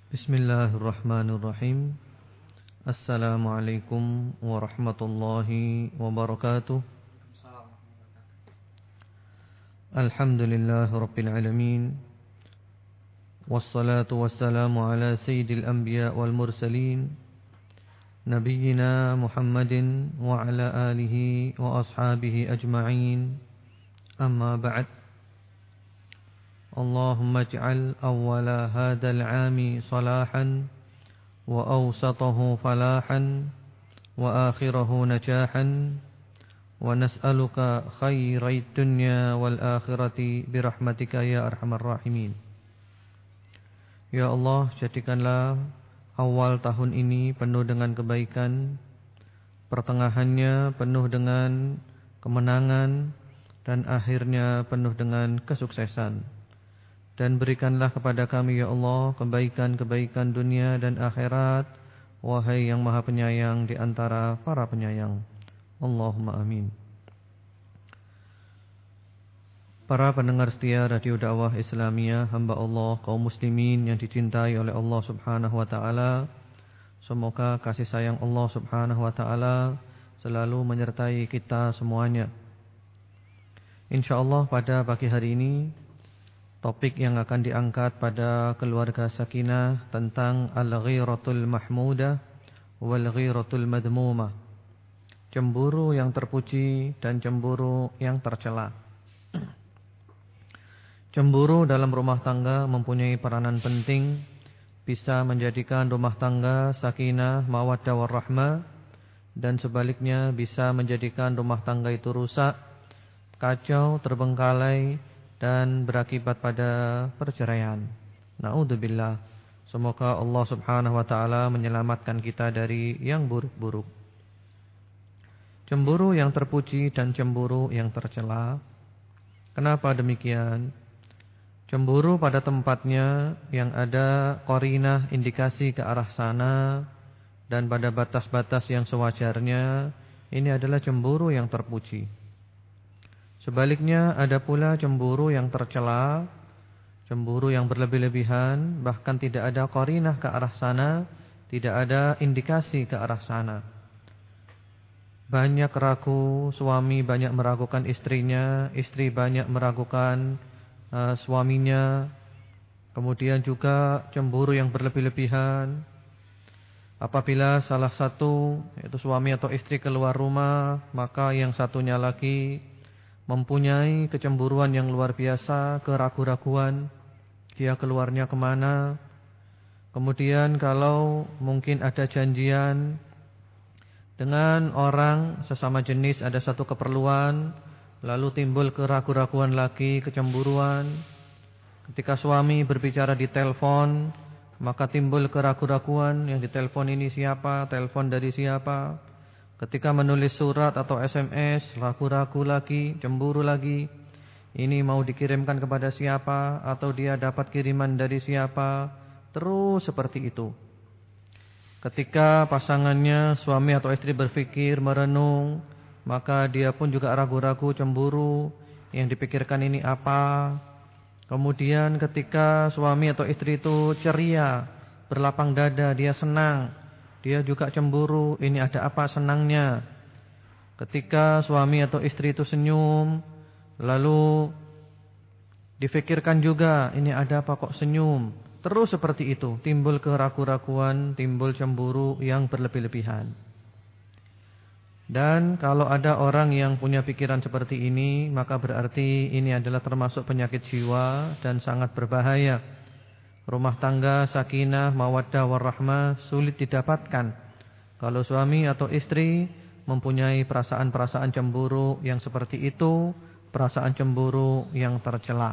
Bismillahirrahmanirrahim. Assalamualaikum warahmatullahi wabarakatuh. Alhamdulillahi rabbil alamin. Wassalatu wassalamu ala sayyidil anbiya wal mursalin, nabiyyina Muhammadin wa ala alihi wa ashabihi ajma'in. Amma ba'd. Allahumma ij'al awwala hadzal 'ami salahan wa awsatahu falahan wa akhirahu najahan wa nas'aluka khairid dunya wal akhirati birahmatika ya arhamar rahimin. Ya Allah, jadikanlah awal tahun ini penuh dengan kebaikan, pertengahannya penuh dengan kemenangan, dan akhirnya penuh dengan kesuksesan. Dan berikanlah kepada kami ya Allah kebaikan-kebaikan dunia dan akhirat, wahai yang maha penyayang di antara para penyayang. Allahumma amin. Para pendengar setia Radio Dakwah Islamiyah, hamba Allah kaum muslimin yang dicintai oleh Allah subhanahu wa ta'ala, semoga kasih sayang Allah subhanahu wa ta'ala selalu menyertai kita semuanya. InsyaAllah pada pagi hari ini topik yang akan diangkat pada keluarga Sakinah tentang al-ghiratul mahmudah wal ghiratul madmumah. Cemburu yang terpuji dan cemburu yang tercela. Cemburu dalam rumah tangga mempunyai peranan penting, bisa menjadikan rumah tangga sakinah, mawaddah warahmah, dan sebaliknya bisa menjadikan rumah tangga itu rusak, kacau, terbengkalai, dan berakibat pada perceraian. Na'udzubillah. Semoga Allah subhanahu wa ta'ala menyelamatkan kita dari yang buruk-buruk. Cemburu yang terpuji dan cemburu yang tercela. Kenapa demikian? Cemburu pada tempatnya yang ada qarinah, indikasi ke arah sana, dan pada batas-batas yang sewajarnya, ini adalah cemburu yang terpuji. Sebaliknya ada pula cemburu yang tercela, cemburu yang berlebih-lebihan, bahkan tidak ada qarinah ke arah sana, tidak ada indikasi ke arah sana. Banyak ragu, suami banyak meragukan istrinya, istri banyak meragukan suaminya. Kemudian juga cemburu yang berlebih-lebihan apabila salah satu, yaitu suami atau istri, keluar rumah, maka yang satunya lagi mempunyai kecemburuan yang luar biasa, keraguan-raguan, dia keluarnya kemana. Kemudian kalau mungkin ada janjian dengan orang sesama jenis, ada satu keperluan, lalu timbul keraguan-raguan lagi, kecemburuan. Ketika suami berbicara di telepon, maka timbul keraguan-raguan, yang di telepon ini siapa, telepon dari siapa. Ketika menulis surat atau SMS, ragu-ragu lagi, cemburu lagi. Ini mau dikirimkan kepada siapa, atau dia dapat kiriman dari siapa. Terus seperti itu. Ketika pasangannya, suami atau istri berpikir, merenung, maka dia pun juga ragu-ragu, cemburu. Yang dipikirkan ini apa? Kemudian ketika suami atau istri itu ceria, berlapang dada, dia senang, dia juga cemburu, ini ada apa senangnya. Ketika suami atau istri itu senyum, lalu difikirkan juga, ini ada apa kok senyum. Terus seperti itu, timbul keraguan-raguan, timbul cemburu yang berlebih-lebihan. Dan kalau ada orang yang punya pikiran seperti ini, maka berarti ini adalah termasuk penyakit jiwa dan sangat berbahaya. Rumah tangga sakinah, mawaddah warahmah sulit didapatkan kalau suami atau istri mempunyai perasaan-perasaan cemburu yang seperti itu, perasaan cemburu yang tercela.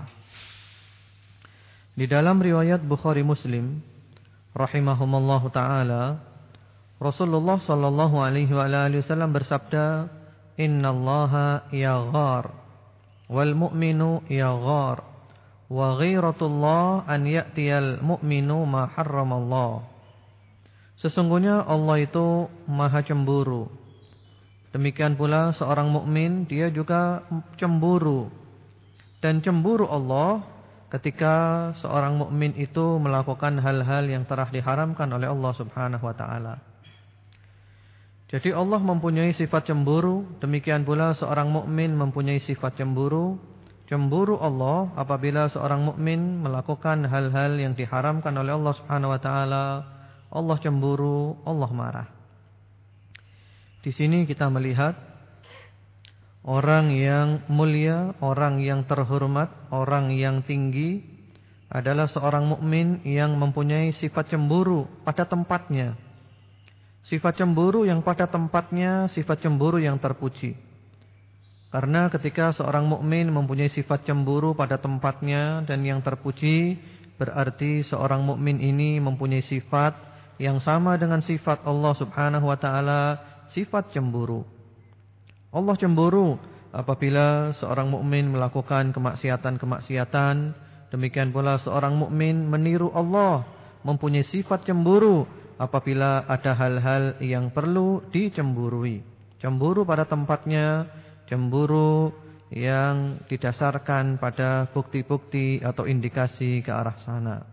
Di dalam riwayat Bukhari Muslim rahimahumallahu taala, Rasulullah sallallahu alaihi wasallam bersabda, "Innallaha yaghar wal mu'minu yaghar. Wa ghiratullah an ya'tiyal mu'minu ma harramallah." Sesungguhnya Allah itu maha cemburu. Demikian pula seorang mukmin dia juga cemburu. Dan cemburu Allah ketika seorang mukmin itu melakukan hal-hal yang telah diharamkan oleh Allah Subhanahu wa taala. Jadi Allah mempunyai sifat cemburu, demikian pula seorang mukmin mempunyai sifat cemburu. Cemburu Allah apabila seorang mukmin melakukan hal-hal yang diharamkan oleh Allah Subhanahu wa taala. Allah cemburu, Allah marah. Di sini kita melihat orang yang mulia, orang yang terhormat, orang yang tinggi adalah seorang mukmin yang mempunyai sifat cemburu pada tempatnya. Sifat cemburu yang pada tempatnya, sifat cemburu yang terpuji. Karena ketika seorang mukmin mempunyai sifat cemburu pada tempatnya dan yang terpuji, berarti seorang mukmin ini mempunyai sifat yang sama dengan sifat Allah Subhanahu wa taala, sifat cemburu. Allah cemburu apabila seorang mukmin melakukan kemaksiatan-kemaksiatan, demikian pula seorang mukmin meniru Allah, mempunyai sifat cemburu apabila ada hal-hal yang perlu dicemburui. Cemburu pada tempatnya, cemburu yang didasarkan pada bukti-bukti atau indikasi ke arah sana.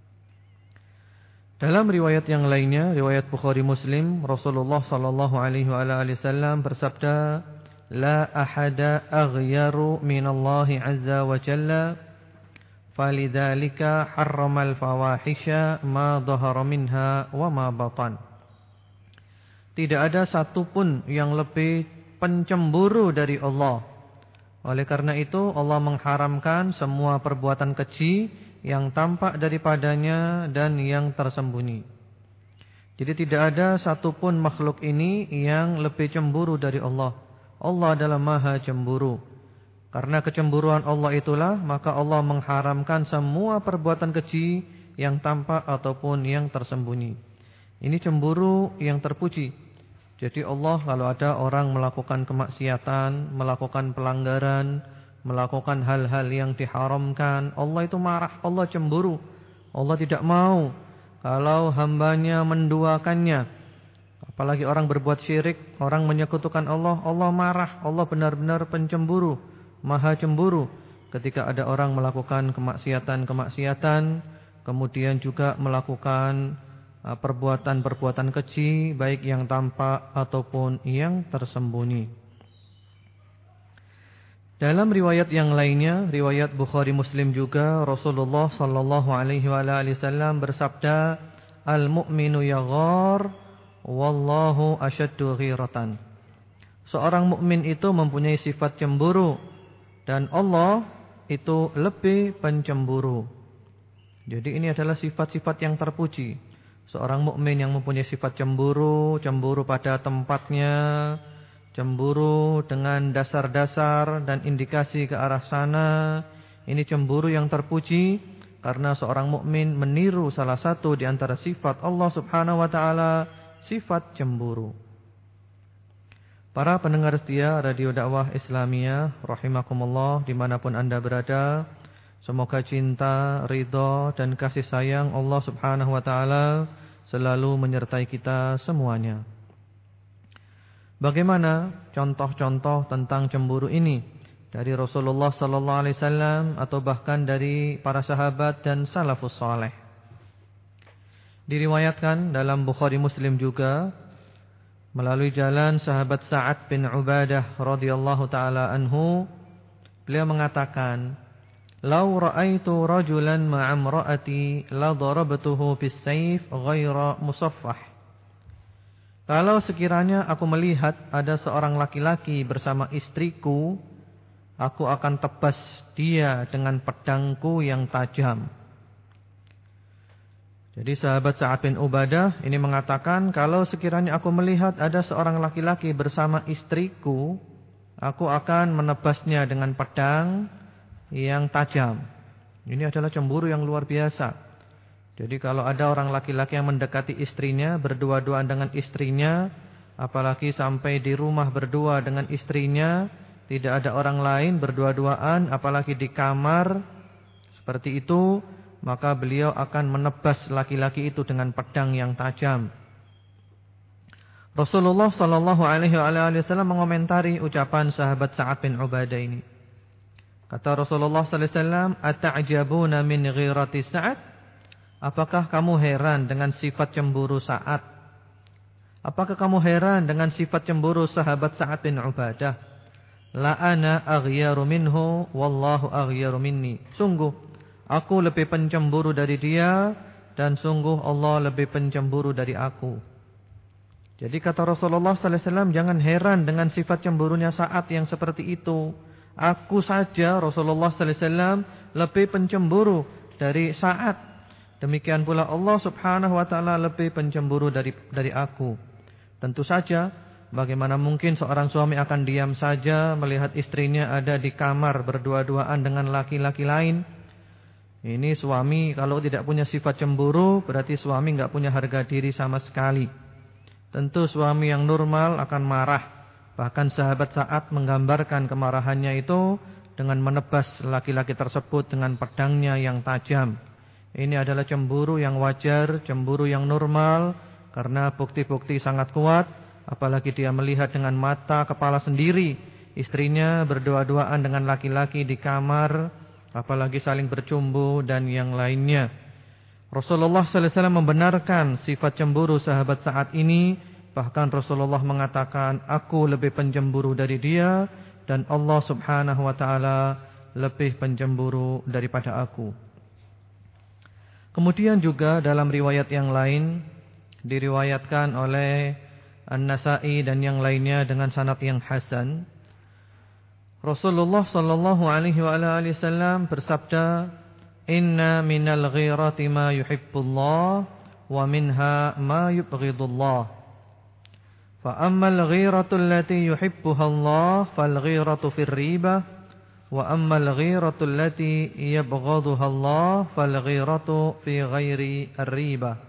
Dalam riwayat yang lainnya, riwayat Bukhari Muslim, Rasulullah sallallahu alaihi wasallam bersabda, "La ahada aghyaru minallahi azza wa jalla, falidzalika harramal fawahisha ma dhahara minha wa ma batan." Tidak ada satupun yang lebih pencemburu dari Allah. Oleh karena itu Allah mengharamkan semua perbuatan keji yang tampak daripadanya dan yang tersembunyi. Jadi tidak ada satupun makhluk ini yang lebih cemburu dari Allah. Allah adalah maha cemburu. Karena kecemburuan Allah itulah, maka Allah mengharamkan semua perbuatan keji yang tampak ataupun yang tersembunyi. Ini cemburu yang terpuji. Jadi Allah kalau ada orang melakukan kemaksiatan, melakukan pelanggaran, melakukan hal-hal yang diharamkan, Allah itu marah, Allah cemburu. Allah tidak mau kalau hambanya menduakannya. Apalagi orang berbuat syirik, orang menyekutukan Allah, Allah marah. Allah benar-benar pencemburu, maha cemburu. Ketika ada orang melakukan kemaksiatan-kemaksiatan, kemudian juga melakukan perbuatan-perbuatan keji, baik yang tampak ataupun yang tersembunyi. Dalam riwayat yang lainnya, riwayat Bukhari Muslim juga, Rasulullah sallallahu alaihi wasallam bersabda, "Al-mu'minu yaghar wallahu asyaddu ghiratan." Seorang mukmin itu mempunyai sifat cemburu dan Allah itu lebih pencemburu. Jadi ini adalah sifat-sifat yang terpuji. Seorang mukmin yang mempunyai sifat cemburu, cemburu pada tempatnya, cemburu dengan dasar-dasar dan indikasi ke arah sana. Ini cemburu yang terpuji karena seorang mukmin meniru salah satu di antara sifat Allah Subhanahu wa taala, sifat cemburu. Para pendengar setia Radio Dakwah Islamiyah rahimakumullah dimanapun Anda berada, semoga cinta, ridha dan kasih sayang Allah Subhanahu wa taala selalu menyertai kita semuanya. Bagaimana contoh-contoh tentang cemburu ini dari Rasulullah sallallahu alaihi wasallam atau bahkan dari para sahabat dan salafus saleh? Diriwayatkan dalam Bukhari Muslim juga melalui jalan sahabat Sa'ad bin Ubadah radhiyallahu taala anhu, beliau mengatakan, "Lau ra'aitu rajulan ma'a imra'ati la darabtuhu bis-sayf ghaira musaffah." Kalau sekiranya aku melihat ada seorang laki-laki bersama istriku, aku akan tebas dia dengan pedangku yang tajam. Jadi sahabat Sa'ad bin Ubadah ini mengatakan, kalau sekiranya aku melihat ada seorang laki-laki bersama istriku, aku akan menebasnya dengan pedang yang tajam. Ini adalah cemburu yang luar biasa. Jadi kalau ada orang laki-laki yang mendekati istrinya, berdua-duaan dengan istrinya, apalagi sampai di rumah berdua dengan istrinya, tidak ada orang lain, berdua-duaan, apalagi di kamar, seperti itu, maka beliau akan menebas laki-laki itu dengan pedang yang tajam. Rasulullah sallallahu alaihi wasallam mengomentari ucapan sahabat Sa'ad bin Ubadah ini. Kata Rasulullah sallallahu alaihi wasallam, "Ata'jabuna min ghirati Sa'ad?" Apakah kamu heran dengan sifat cemburu Sa'ad? Apakah kamu heran dengan sifat cemburu sahabat Sa'ad bin Ubadah? La ana aghyaru minhu wallahu aghyaru minni. Sungguh aku lebih pencemburu dari dia, dan sungguh Allah lebih pencemburu dari aku. Jadi kata Rasulullah sallallahu alaihi wasallam, jangan heran dengan sifat cemburunya Sa'ad yang seperti itu. Aku saja, Rasulullah sallallahu alaihi wasallam, lebih pencemburu dari Sa'ad. Demikian pula Allah Subhanahu wa taala lebih pencemburu dari aku. Tentu saja, bagaimana mungkin seorang suami akan diam saja melihat istrinya ada di kamar berdua-duaan dengan laki-laki lain? Ini suami kalau tidak punya sifat cemburu, berarti suami enggak punya harga diri sama sekali. Tentu suami yang normal akan marah. Bahkan sahabat Sa'ad menggambarkan kemarahannya itu dengan menebas laki-laki tersebut dengan pedangnya yang tajam. Ini adalah cemburu yang wajar, cemburu yang normal, karena bukti-bukti sangat kuat. Apalagi dia melihat dengan mata kepala sendiri istrinya berdua-duaan dengan laki-laki di kamar, apalagi saling bercumbu dan yang lainnya. Rasulullah sallallahu alaihi wasallam membenarkan sifat cemburu sahabat Sa'ad ini. Bahkan Rasulullah mengatakan, aku lebih pencemburu dari dia, dan Allah Subhanahu wa taala lebih pencemburu daripada aku. Kemudian juga dalam riwayat yang lain, diriwayatkan oleh An-Nasa'i dan yang lainnya dengan sanad yang hasan, Rasulullah sallallahu alaihi wasallam bersabda, "Inna minal ghirati ma yuhibbullah wa minha ma yubghidullah. Fa ammal ghiratu allati yuhibbuha Allah fal ghiratu fir ribah wa ammal ghiratu allati yabghaduha Allah fal ghiratu fi ghairi ar-ribah."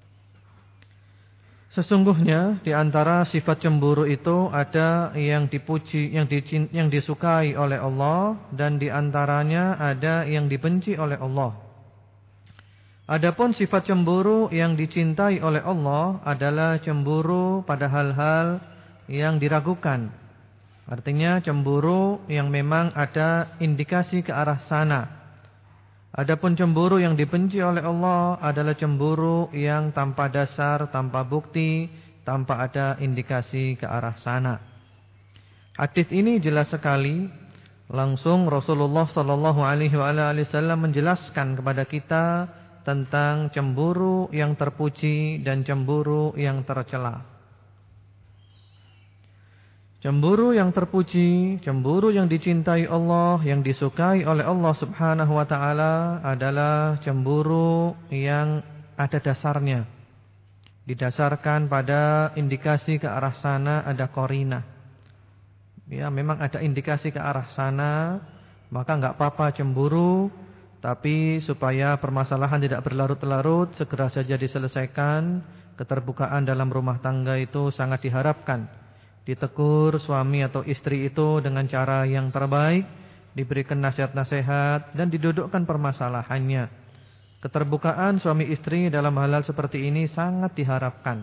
Sesungguhnya di antara sifat cemburu itu ada yang dipuji, yang disukai oleh Allah, dan di antaranya ada yang dibenci oleh Allah. Adapun sifat cemburu yang dicintai oleh Allah adalah cemburu pada hal-hal yang diragukan. Artinya cemburu yang memang ada indikasi ke arah sana. Adapun cemburu yang dibenci oleh Allah adalah cemburu yang tanpa dasar, tanpa bukti, tanpa ada indikasi ke arah sana. Hadis ini jelas sekali. Langsung Rasulullah sallallahu alaihi wasallam menjelaskan kepada kita tentang cemburu yang terpuji dan cemburu yang tercela. Cemburu yang terpuji, cemburu yang dicintai Allah, yang disukai oleh Allah Subhanahu wa taala adalah cemburu yang ada dasarnya. Didasarkan pada indikasi ke arah sana, ada qarinah. Ya, memang ada indikasi ke arah sana, maka enggak apa-apa cemburu. Tapi supaya permasalahan tidak berlarut-larut, segera saja diselesaikan. Keterbukaan dalam rumah tangga itu sangat diharapkan. Ditegur suami atau istri itu dengan cara yang terbaik, diberikan nasihat-nasihat, dan didudukkan permasalahannya. Keterbukaan suami istri dalam hal-hal seperti ini sangat diharapkan.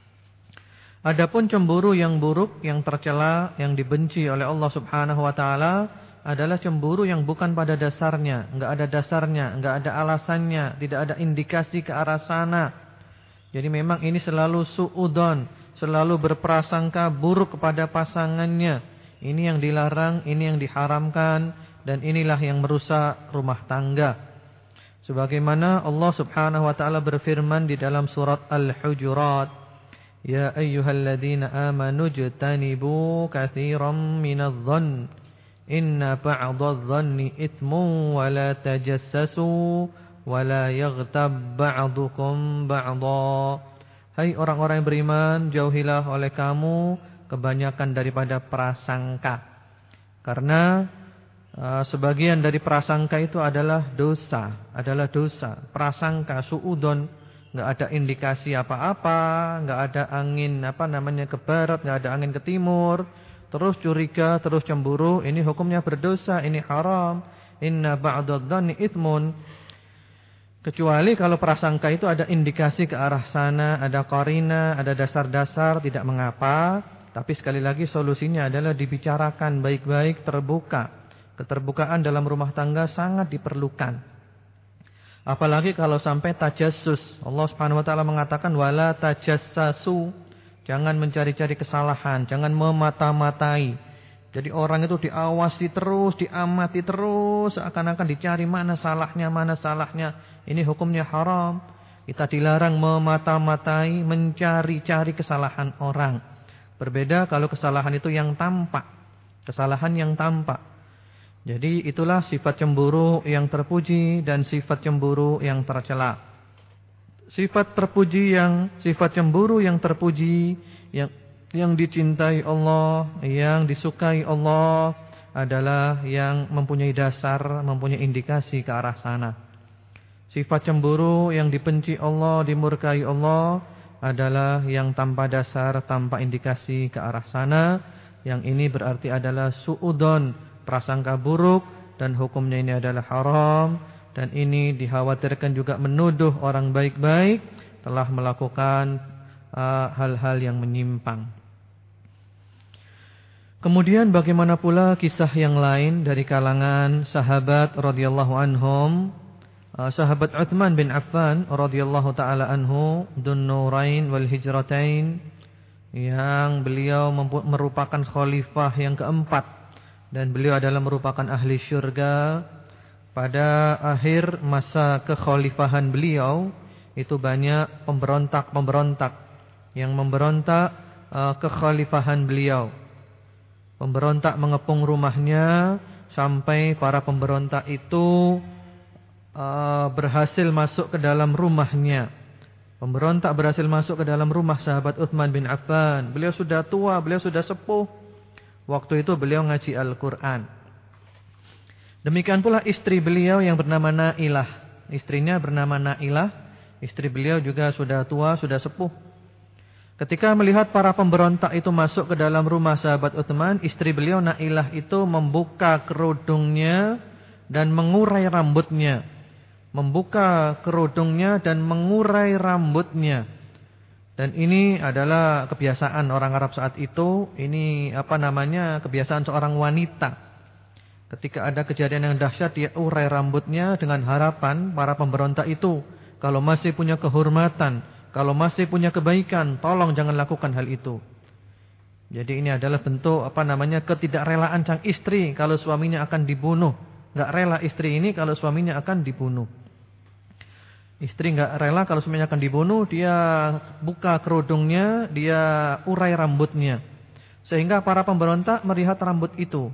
Adapun cemburu yang buruk, yang tercela, yang dibenci oleh Allah Subhanahu wa taala adalah cemburu yang bukan pada dasarnya, enggak ada dasarnya, enggak ada alasannya, tidak ada indikasi ke arah sana. Jadi memang ini selalu suudzon, selalu berprasangka buruk kepada pasangannya. Ini yang dilarang, ini yang diharamkan, dan inilah yang merusak rumah tangga. Sebagaimana Allah Subhanahu wa taala berfirman di dalam surat Al-Hujurat, "Ya ayyuhalladzina amanu jtanibu katsiran minadh-dhann inna ba'dadh-dhanni itsmun wa la tajassasu wa la yaghtab ba'dukum ba'dha." Hai orang-orang yang beriman, jauhilah oleh kamu kebanyakan daripada prasangka. Karena sebagian dari prasangka itu adalah dosa, Prasangka, suudzon, enggak ada indikasi apa-apa, enggak ada angin ke barat, enggak ada angin ke timur. Terus curiga, terus cemburu, ini hukumnya berdosa, ini haram. Inna ba'dadh-dhanni itsmun. Kecuali kalau prasangka itu ada indikasi ke arah sana, ada qarina, ada dasar-dasar, tidak mengapa. Tapi sekali lagi solusinya adalah dibicarakan baik-baik, terbuka. Keterbukaan dalam rumah tangga sangat diperlukan. Apalagi kalau sampai tajassus. Allah Subhanahu wa taala mengatakan wala tajassasu. Jangan mencari-cari kesalahan, jangan memata-matai. Jadi orang itu diawasi terus, diamati terus, seakan-akan dicari mana salahnya, mana salahnya. Ini hukumnya haram. Kita dilarang memata-matai, mencari-cari kesalahan orang. Berbeda kalau kesalahan itu yang tampak. Kesalahan yang tampak. Jadi itulah sifat cemburu yang terpuji dan sifat cemburu yang tercela. Sifat cemburu yang terpuji, yang dicintai Allah, yang disukai Allah adalah yang mempunyai dasar, mempunyai indikasi ke arah sana. Sifat cemburu yang dibenci Allah, dimurkai Allah adalah yang tanpa dasar, tanpa indikasi ke arah sana. Yang ini berarti adalah su'udon, prasangka buruk, dan hukumnya ini adalah haram. Dan ini dikhawatirkan juga menuduh orang baik-baik telah melakukan hal-hal yang menyimpang. Kemudian bagaimana pula kisah yang lain dari kalangan sahabat radhiyallahu anhum. Sahabat Utsman bin Affan radhiyallahu taala anhu, Dzun Nurain wal Hijratain, yang beliau merupakan khalifah yang keempat dan beliau adalah merupakan ahli syurga. Pada akhir masa kekhalifahan beliau itu banyak pemberontak-pemberontak yang memberontak kekhalifahan beliau. Pemberontak mengepung rumahnya sampai para pemberontak itu berhasil masuk ke dalam rumahnya. Pemberontak berhasil masuk ke dalam rumah sahabat Utsman bin Affan. Beliau sudah tua, beliau sudah sepuh. Waktu itu beliau ngaji Al-Quran. Demikian pula istri beliau yang bernama Nailah. Istrinya bernama Nailah. Istri beliau juga sudah tua, sudah sepuh. Ketika melihat para pemberontak itu masuk ke dalam rumah sahabat Utsman, istri beliau Nailah itu membuka kerudungnya dan mengurai rambutnya. Membuka kerudungnya dan mengurai rambutnya. Dan ini adalah kebiasaan orang Arab saat itu. Ini kebiasaan seorang wanita. Ketika ada kejadian yang dahsyat, dia urai rambutnya dengan harapan para pemberontak itu, kalau masih punya kehormatan, kalau masih punya kebaikan, tolong jangan lakukan hal itu. Jadi ini adalah bentuk ketidakrelaan sang istri kalau suaminya akan dibunuh. Enggak rela istri ini kalau suaminya akan dibunuh. Istri enggak rela kalau suaminya akan dibunuh, dia buka kerudungnya, dia urai rambutnya. Sehingga para pemberontak melihat rambut itu.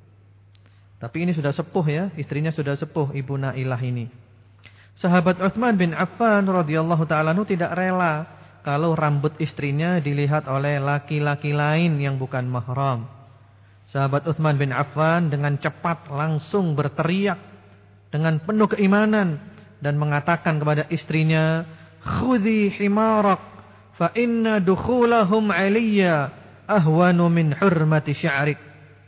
Tapi ini sudah sepuh ya, istrinya sudah sepuh, Ibu Nailah ini. Sahabat Utsman bin Affan radhiyallahu taala tidak rela kalau rambut istrinya dilihat oleh laki-laki lain yang bukan mahram. Sahabat Utsman bin Affan dengan cepat langsung berteriak dengan penuh keimanan dan mengatakan kepada istrinya, "Khudhi himarak fa inna dukhulahum 'alayya ahwanu min hurmati sya'rik."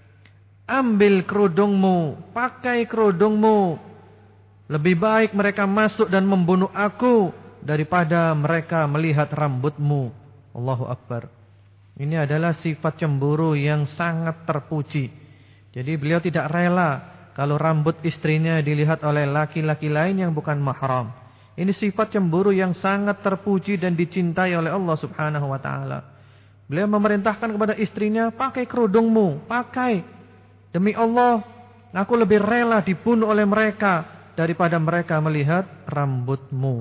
Ambil kerudungmu, pakai kerudungmu. Lebih baik mereka masuk dan membunuh aku daripada mereka melihat rambutmu. Allahu Akbar. Ini adalah sifat cemburu yang sangat terpuji. Jadi beliau tidak rela kalau rambut istrinya dilihat oleh laki-laki lain yang bukan mahram. Ini sifat cemburu yang sangat terpuji dan dicintai oleh Allah Subhanahu wa taala. Beliau memerintahkan kepada istrinya, pakai kerudungmu, pakai. Demi Allah, aku lebih rela dibunuh oleh mereka daripada mereka melihat rambutmu.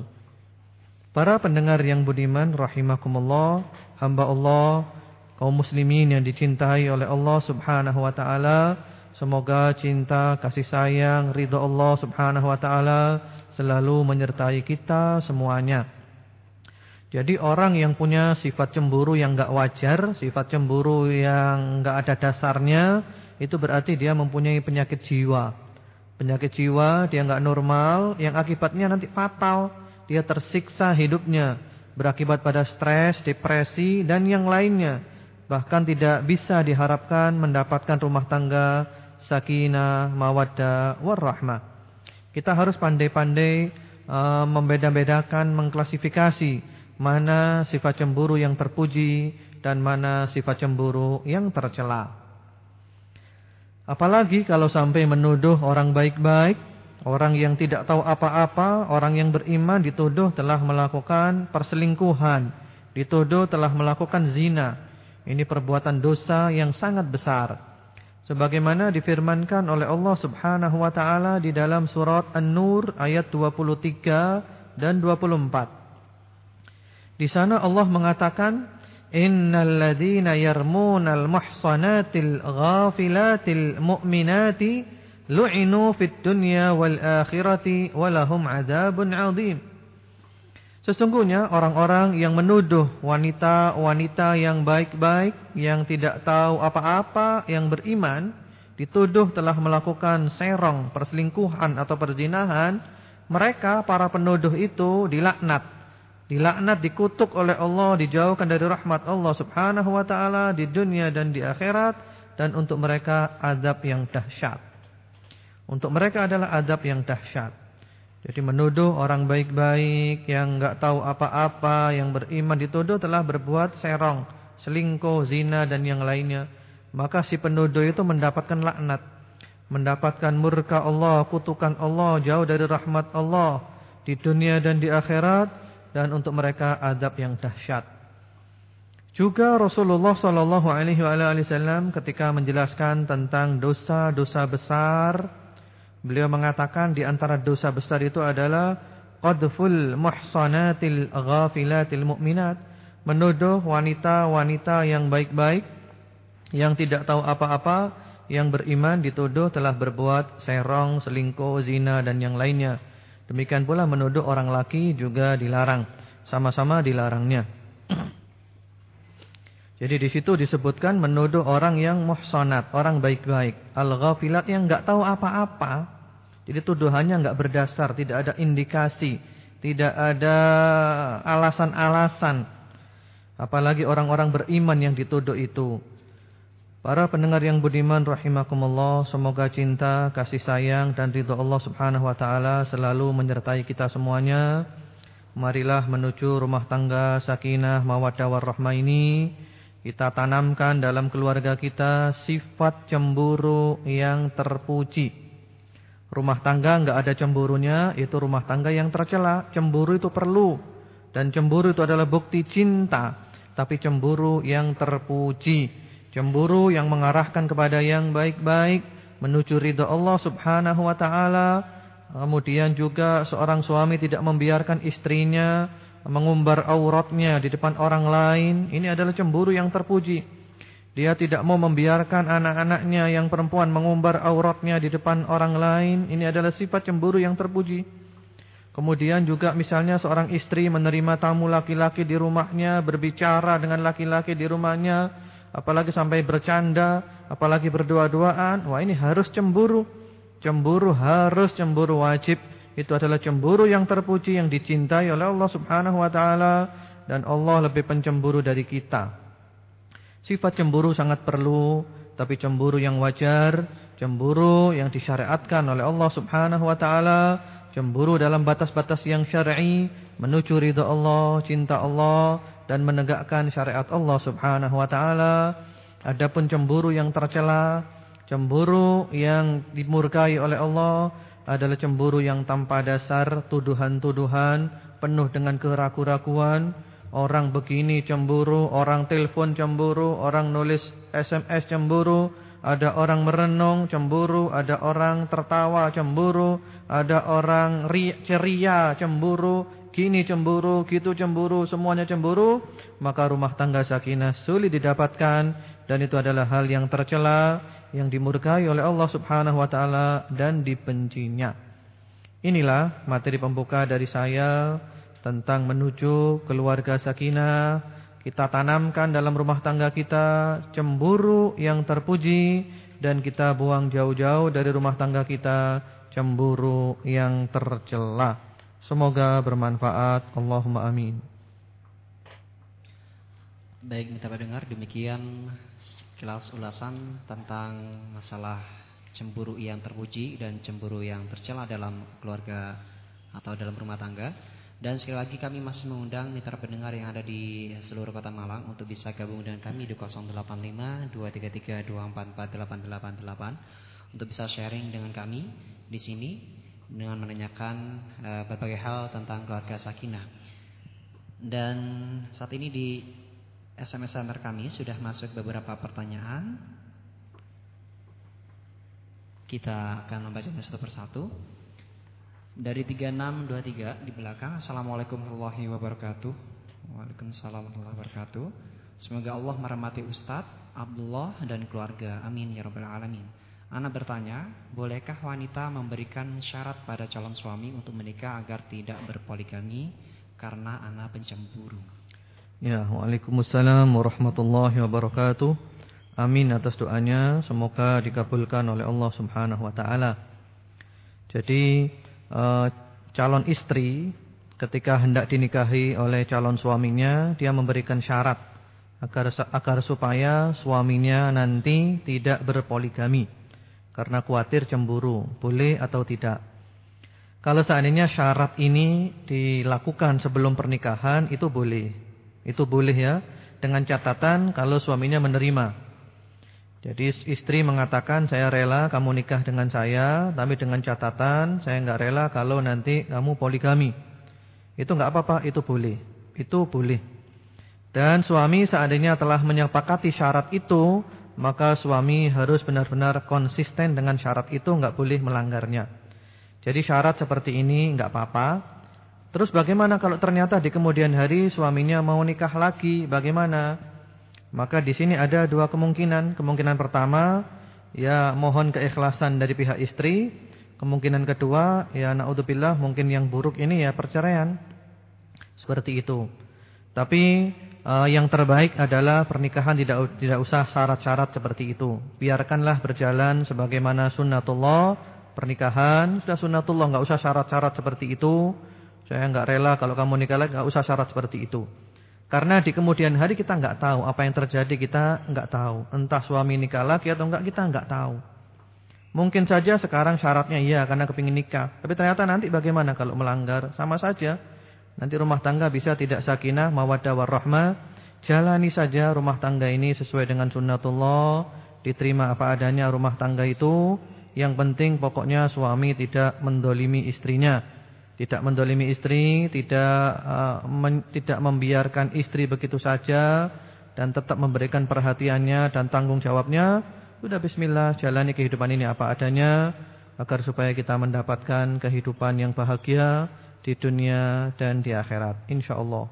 Para pendengar yang budiman rahimakumullah, hamba Allah, kaum muslimin yang dicintai oleh Allah Subhanahu wa taala, semoga cinta, kasih sayang, ridha Allah Subhanahu wa taala selalu menyertai kita semuanya. Jadi orang yang punya sifat cemburu yang enggak wajar, sifat cemburu yang enggak ada dasarnya, itu berarti dia mempunyai penyakit jiwa. Penyakit jiwa, dia enggak normal, yang akibatnya nanti fatal. Dia tersiksa hidupnya, berakibat pada stres, depresi, dan yang lainnya. Bahkan tidak bisa diharapkan mendapatkan rumah tangga sakinah, mawaddah, warahmah. Kita harus pandai-pandai membeda-bedakan, mengklasifikasi mana sifat cemburu yang terpuji dan mana sifat cemburu yang tercela. Apalagi kalau sampai menuduh orang baik-baik, orang yang tidak tahu apa-apa, orang yang beriman dituduh telah melakukan perselingkuhan, dituduh telah melakukan zina. Ini perbuatan dosa yang sangat besar. Sebagaimana difirmankan oleh Allah Subhanahu wa taala di dalam surat An-Nur ayat 23 dan 24. Di sana Allah mengatakan, innal ladzina yarmunal muhsanatil ghafilatil mu'minati lu'inu fid dunya wal akhirati walahum adzabun 'adzim. Sesungguhnya orang-orang yang menuduh wanita-wanita yang baik-baik, yang tidak tahu apa-apa, yang beriman, dituduh telah melakukan serong, perselingkuhan atau perzinahan, mereka para penuduh itu dilaknat. Dilaknat, dikutuk oleh Allah, dijauhkan dari rahmat Allah Subhanahu wa taala di dunia dan di akhirat, dan untuk mereka azab yang dahsyat. Untuk mereka adalah azab yang dahsyat. Jadi menuduh orang baik-baik yang enggak tahu apa-apa, yang beriman, dituduh telah berbuat serong, selingkuh, zina dan yang lainnya. Maka si penuduh itu mendapatkan laknat, mendapatkan murka Allah, kutukan Allah, jauh dari rahmat Allah di dunia dan di akhirat, dan untuk mereka azab yang dahsyat. Juga Rasulullah SAW ketika menjelaskan tentang dosa-dosa besar, beliau mengatakan di antara dosa besar itu adalah qadful muhsanatil ghafilatil mu'minat, menuduh wanita-wanita yang baik-baik, yang tidak tahu apa-apa, yang beriman, dituduh telah berbuat serong, selingkuh, zina dan yang lainnya. Demikian pula menuduh orang laki juga dilarang, sama-sama dilarangnya. Jadi di situ disebutkan menuduh orang yang muhsanat, orang baik-baik, al-ghafilat yang enggak tahu apa-apa. Jadi tuduhannya enggak berdasar, tidak ada indikasi, tidak ada alasan-alasan. Apalagi orang-orang beriman yang dituduh itu. Para pendengar yang budiman rahimakumullah, semoga cinta, kasih sayang dan ridha Allah Subhanahu wa taala selalu menyertai kita semuanya. Marilah menuju rumah tangga sakinah mawaddah warahmah ini, kita tanamkan dalam keluarga kita sifat cemburu yang terpuji. Rumah tangga enggak ada cemburunya, itu rumah tangga yang tercela. Cemburu itu perlu, dan cemburu itu adalah bukti cinta, tapi cemburu yang terpuji, cemburu yang mengarahkan kepada yang baik-baik, menuju ridha Allah Subhanahu wa taala. Kemudian juga seorang suami tidak membiarkan istrinya mengumbar auratnya di depan orang lain. Ini adalah cemburu yang terpuji. Dia tidak mau membiarkan anak-anaknya yang perempuan mengumbar auratnya di depan orang lain. Ini adalah sifat cemburu yang terpuji. Kemudian juga misalnya seorang istri menerima tamu laki-laki di rumahnya, berbicara dengan laki-laki di rumahnya, apalagi sampai bercanda, apalagi berdua-duaan. Wah, ini harus cemburu. Cemburu harus, cemburu wajib. Itu adalah cemburu yang terpuji, yang dicintai oleh Allah Subhanahu wa taala, dan Allah lebih pencemburu dari kita. Sifat cemburu sangat perlu, tapi cemburu yang wajar, cemburu yang disyariatkan oleh Allah Subhanahu wa taala, cemburu dalam batas-batas yang syar'i, menuju ridha Allah, cinta Allah, dan menegakkan syariat Allah Subhanahu wa taala. Adapun cemburu yang tercela, cemburu yang dimurkai oleh Allah adalah cemburu yang tanpa dasar, tuduhan-tuduhan penuh dengan keraguan-raguan. Orang begini cemburu, orang telepon cemburu, orang nulis SMS cemburu, ada orang merenung cemburu, ada orang tertawa cemburu, ada orang ceria cemburu, gini cemburu, gitu cemburu, semuanya cemburu. Maka rumah tangga sakinah sulit didapatkan, dan itu adalah hal yang tercela, yang dimurkai oleh Allah Subhanahu wa taala dan dibencinya. Inilah materi pembuka dari saya tentang menuju keluarga sakinah. Kita tanamkan dalam rumah tangga kita cemburu yang terpuji, dan kita buang jauh-jauh dari rumah tangga kita cemburu yang tercela. Semoga bermanfaat. Allahumma amin. Baik, mitra pendengar, demikian sekilas ulasan tentang masalah cemburu yang terpuji dan cemburu yang tercela dalam keluarga atau dalam rumah tangga. Dan sekali lagi kami masih mengundang mitra pendengar yang ada di seluruh kota Malang untuk bisa gabung dengan kami di 085 233 244 888 untuk bisa sharing dengan kami di sini dengan menanyakan berbagai hal tentang keluarga sakinah. Dan saat ini di SMS center kami sudah masuk beberapa pertanyaan. Kita akan membacanya satu persatu. Dari 3623 di belakang. Assalamualaikum warahmatullahi wabarakatuh. Waalaikumsalam warahmatullahi wabarakatuh. Semoga Allah merahmati Ustadz Abdullah dan keluarga. Amin ya rabbal alamin. Ana bertanya, bolehkah wanita memberikan syarat pada calon suami untuk menikah agar tidak berpoligami karena ana pencemburu? Ya, waalaikumsalam warahmatullahi wabarakatuh. Amin atas doanya, semoga dikabulkan oleh Allah Subhanahu wa taala. Jadi calon istri ketika hendak dinikahi oleh calon suaminya, dia memberikan syarat agar supaya suaminya nanti tidak berpoligami karena khawatir cemburu, boleh atau tidak. Kalau seandainya syarat ini dilakukan sebelum pernikahan, itu boleh. Itu boleh ya, dengan catatan kalau suaminya menerima. Jadi istri mengatakan, saya rela kamu nikah dengan saya, tapi dengan catatan saya enggak rela kalau nanti kamu poligami. Itu enggak apa-apa, itu boleh. Itu boleh. Dan suami seandainya telah menyepakati syarat itu, maka suami harus benar-benar konsisten dengan syarat itu, enggak boleh melanggarnya. Jadi syarat seperti ini enggak apa-apa. Terus bagaimana kalau ternyata di kemudian hari suaminya mau nikah lagi, bagaimana? Maka di sini ada dua kemungkinan. Kemungkinan pertama, ya mohon keikhlasan dari pihak istri. Kemungkinan kedua, ya naudzubillah, mungkin yang buruk ini ya perceraian. Seperti itu. Tapi yang terbaik adalah pernikahan tidak usah syarat-syarat seperti itu. Biarkanlah berjalan sebagaimana sunnatullah. Pernikahan sudah sunnatullah, enggak usah syarat-syarat seperti itu. Saya enggak rela kalau kamu nikah lagi, enggak usah syarat seperti itu. Karena di kemudian hari kita enggak tahu apa yang terjadi, kita enggak tahu. Entah suami nikah lagi atau enggak, kita enggak tahu. Mungkin saja sekarang syaratnya iya karena kepingin nikah, tapi ternyata nanti bagaimana kalau melanggar? Sama saja. Nanti rumah tangga bisa tidak sakinah, mawaddah warahmah. Jalani saja rumah tangga ini sesuai dengan sunnatullah, diterima apa adanya rumah tangga itu. Yang penting pokoknya suami tidak mendolimi istrinya. Tidak mendolimi istri, tidak membiarkan istri begitu saja, dan tetap memberikan perhatiannya dan tanggung jawabnya. Sudah bismillah, jalani kehidupan ini apa adanya, agar supaya kita mendapatkan kehidupan yang bahagia di dunia dan di akhirat, insyaallah.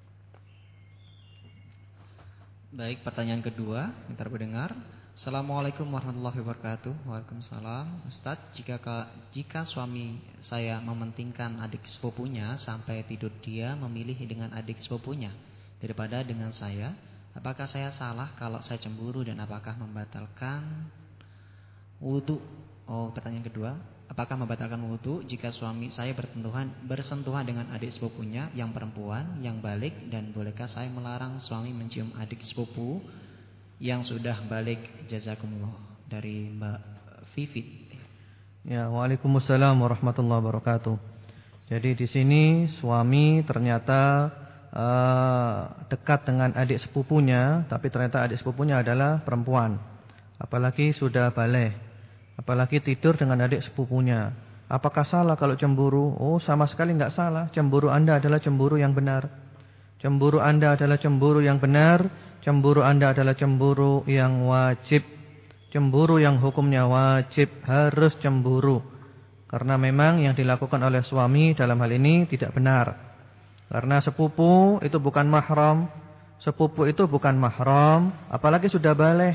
Baik, pertanyaan kedua, minta berdengar. Assalamualaikum warahmatullahi wabarakatuh. Waalaikumsalam. Ustadz, jika suami saya mementingkan adik sepupunya sampai tidur dia memilih dengan adik sepupunya daripada dengan saya, apakah saya salah kalau saya cemburu dan apakah membatalkan wudu? Pertanyaan kedua, apakah membatalkan wudu jika suami saya bersentuhan dengan adik sepupunya yang perempuan yang balik, dan bolehkah saya melarang suami mencium adik sepupu yang sudah balik? Jazakumullah. Dari Mbak Vivi. Ya, waalaikumsalam warahmatullahi wabarakatuh. Jadi di sini suami ternyata dekat dengan adik sepupunya, tapi ternyata adik sepupunya adalah perempuan. Apalagi sudah balik, apalagi tidur dengan adik sepupunya. Apakah salah kalau cemburu? Sama sekali enggak salah. Cemburu Anda adalah cemburu yang benar. Cemburu Anda adalah cemburu yang benar. Cemburu Anda adalah cemburu yang wajib. Cemburu yang hukumnya wajib, harus cemburu. Karena memang yang dilakukan oleh suami dalam hal ini tidak benar. Karena sepupu itu bukan mahram. Sepupu itu bukan mahram, apalagi sudah balik.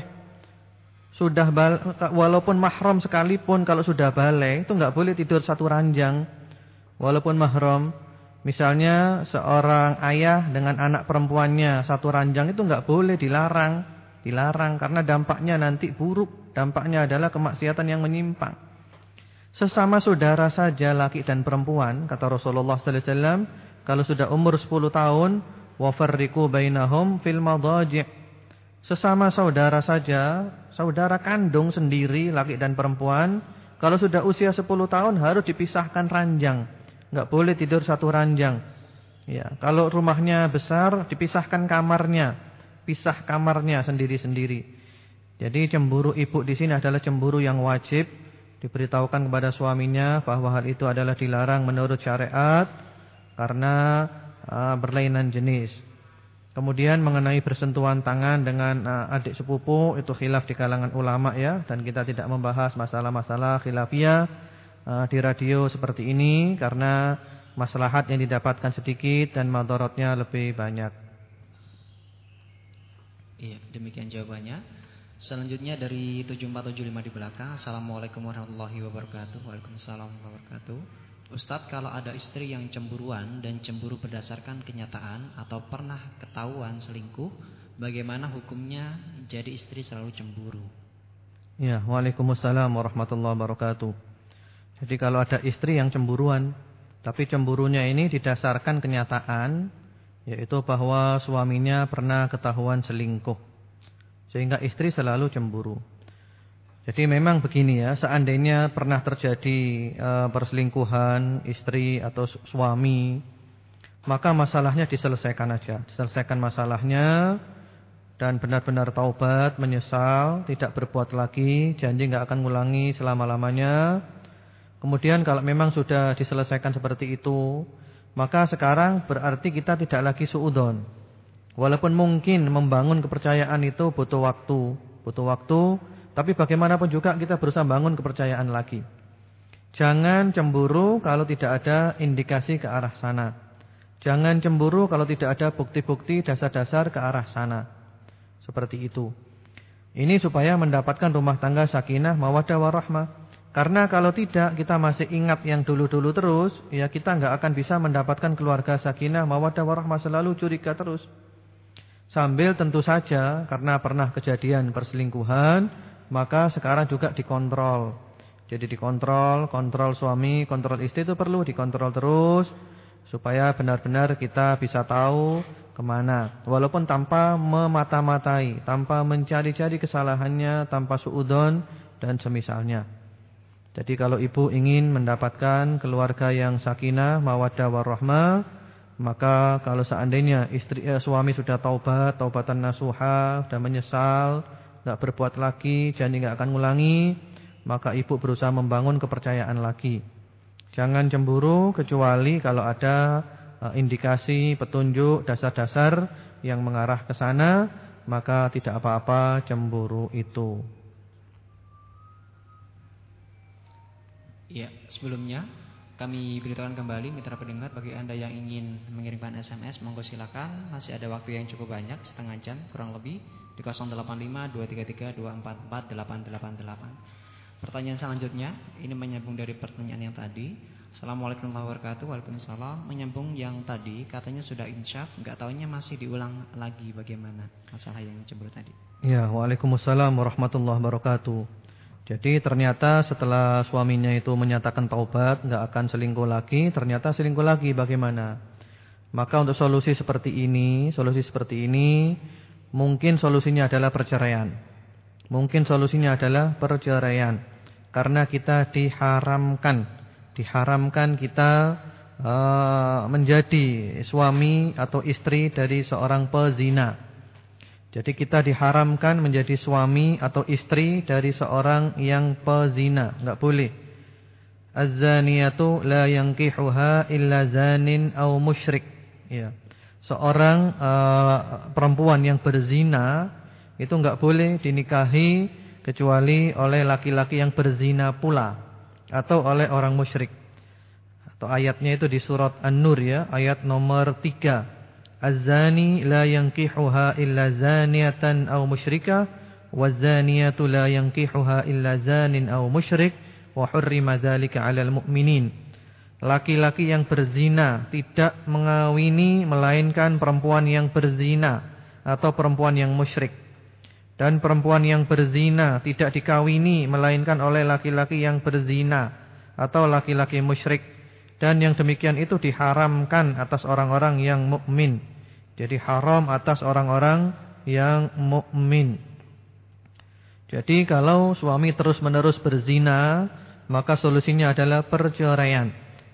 Walaupun mahram sekalipun, kalau sudah balik itu enggak boleh tidur satu ranjang. Walaupun mahram. Misalnya seorang ayah dengan anak perempuannya satu ranjang, itu enggak boleh, dilarang. Dilarang karena dampaknya nanti buruk. Dampaknya adalah kemaksiatan yang menyimpang. Sesama saudara saja laki dan perempuan, kata Rasulullah sallallahu alaihi wasallam, kalau sudah umur 10 tahun, wa farriqu bainahum fil madaji'. Sesama saudara saja, saudara kandung sendiri laki dan perempuan, kalau sudah usia 10 tahun harus dipisahkan ranjang. Enggak boleh tidur satu ranjang. Ya, kalau rumahnya besar dipisahkan kamarnya, pisah kamarnya sendiri-sendiri. Jadi cemburu ibu di sini adalah cemburu yang wajib, diberitahukan kepada suaminya bahwa hal itu adalah dilarang menurut syariat karena berlainan jenis. Kemudian mengenai bersentuhan tangan dengan adik sepupu, itu khilaf di kalangan ulama ya, dan kita tidak membahas masalah-masalah khilafiyah di radio seperti ini karena maslahat yang didapatkan sedikit dan madaratnya lebih banyak. Iya, demikian jawabannya. Selanjutnya dari 7475 di belakang. Assalamualaikum warahmatullahi wabarakatuh. Waalaikumsalam warahmatullahi wabarakatuh. Ustadz, kalau ada istri yang cemburuan dan cemburu berdasarkan kenyataan atau pernah ketahuan selingkuh, bagaimana hukumnya jadi istri selalu cemburu? Ya, waalaikumsalam warahmatullahi wabarakatuh. Jadi kalau ada istri yang cemburuan, tapi cemburunya ini didasarkan kenyataan, yaitu bahwa suaminya pernah ketahuan selingkuh, sehingga istri selalu cemburu. Jadi memang begini ya, seandainya pernah terjadi perselingkuhan istri atau suami, maka masalahnya diselesaikan aja. Diselesaikan masalahnya dan benar-benar taubat, menyesal, tidak berbuat lagi, janji enggak akan ngulangi selama-lamanya. Kemudian kalau memang sudah diselesaikan seperti itu, maka sekarang berarti kita tidak lagi suudzon. Walaupun mungkin membangun kepercayaan itu butuh waktu, tapi bagaimanapun juga kita berusaha bangun kepercayaan lagi. Jangan cemburu kalau tidak ada indikasi ke arah sana. Jangan cemburu kalau tidak ada bukti-bukti dasar-dasar ke arah sana. Seperti itu. Ini supaya mendapatkan rumah tangga sakinah, mawaddah warahmah. Karena kalau tidak, kita masih ingat yang dulu-dulu terus, ya kita enggak akan bisa mendapatkan keluarga sakinah, mawaddah warahmah, selalu curiga terus. Sambil tentu saja karena pernah kejadian perselingkuhan, maka sekarang juga dikontrol. Jadi dikontrol, kontrol suami, kontrol istri itu perlu dikontrol terus supaya benar-benar kita bisa tahu kemana. Walaupun tanpa memata-matai, tanpa mencari-cari kesalahannya, tanpa suudzon dan semisalnya. Jadi kalau ibu ingin mendapatkan keluarga yang sakinah, mawaddah warahmah, maka kalau seandainya suami sudah taubatan nasuha, sudah menyesal, enggak berbuat lagi, janji enggak akan ngulangi, maka ibu berusaha membangun kepercayaan lagi. Jangan cemburu kecuali kalau ada indikasi, petunjuk, dasar-dasar yang mengarah ke sana, maka tidak apa-apa cemburu itu. Ya, sebelumnya kami beritahukan kembali mitra pendengar, bagi Anda yang ingin mengirimkan SMS, monggo silakan. Masih ada waktu yang cukup banyak, setengah jam kurang lebih, di 085233244888. Pertanyaan selanjutnya, ini menyambung dari pertanyaan yang tadi. Assalamualaikum warahmatullahi wabarakatuh. Waalaikumsalam. Menyambung yang tadi, katanya sudah insyaf, enggak tahunya masih diulang lagi, bagaimana masalah yang cemburu tadi? Ya, waalaikumsalam warahmatullahi wabarakatuh. Jadi ternyata setelah suaminya itu menyatakan taubat, enggak akan selingkuh lagi, ternyata selingkuh lagi, bagaimana? Maka untuk solusi seperti ini, mungkin solusinya adalah perceraian. Karena kita diharamkan kita menjadi suami atau istri dari seorang pezina. Jadi kita diharamkan menjadi suami atau istri dari seorang yang pezina, enggak boleh. Az-zaniyatu la yankihuha illa zanin aw musyrik. Ya. Seorang perempuan yang berzina itu enggak boleh dinikahi kecuali oleh laki-laki yang berzina pula atau oleh orang musyrik. Atau ayatnya itu di surat An-Nur ya, ayat nomor 3. Az-zani la yankihuha illa zaniyatan aw musyrikah waz-zaniyatu la yankihuha illa zanin aw musyrik wa hurrima dzalika 'alal mu'minin. Laki-laki yang berzina tidak mengawini melainkan perempuan yang berzina atau perempuan yang musyrik. Dan perempuan yang berzina tidak dikawini melainkan oleh laki-laki yang berzina atau laki-laki musyrik. Dan yang demikian itu diharamkan atas orang-orang yang mukmin. Jadi haram atas orang-orang yang mukmin. Jadi kalau suami terus-menerus berzina, maka solusinya adalah perceraian.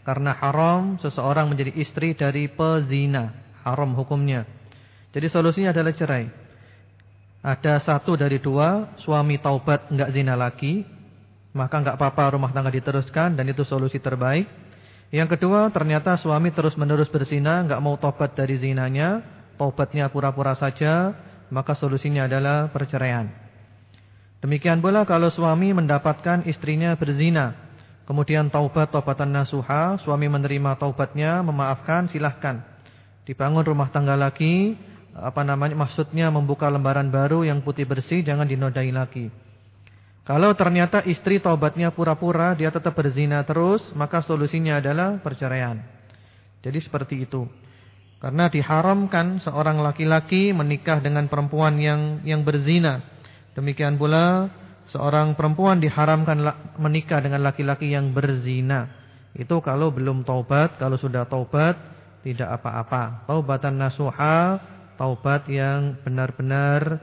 Karena haram seseorang menjadi istri dari pezina. Haram hukumnya. Jadi solusinya adalah cerai. Ada satu dari dua, suami taubat enggak zina lagi, maka enggak apa-apa rumah tangga diteruskan dan itu solusi terbaik. Yang kedua, ternyata suami terus-menerus berzina, enggak mau taubat dari zinanya, taubatnya pura-pura saja, maka solusinya adalah perceraian. Demikian pula kalau suami mendapatkan istrinya berzina, kemudian taubatan nasuha, suami menerima taubatnya, memaafkan, silahkan. Dibangun rumah tangga lagi, maksudnya membuka lembaran baru yang putih bersih, jangan dinodai lagi. Kalau ternyata istri taubatnya pura-pura, dia tetap berzina terus, maka solusinya adalah perceraian. Jadi seperti itu. Karena diharamkan seorang laki-laki menikah dengan perempuan yang berzina. Demikian pula seorang perempuan diharamkan menikah dengan laki-laki yang berzina. Itu kalau belum taubat. Kalau sudah taubat tidak apa-apa. Taubatan nasuha, taubat yang benar-benar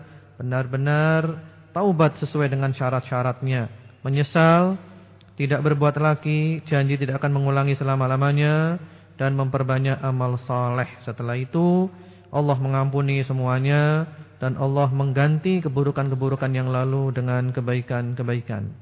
taubat sesuai dengan syarat-syaratnya. Menyesal, tidak berbuat lagi, janji tidak akan mengulangi selama-lamanya, dan memperbanyak amal saleh. Setelah itu Allah mengampuni semuanya dan Allah mengganti keburukan-keburukan yang lalu dengan kebaikan-kebaikan.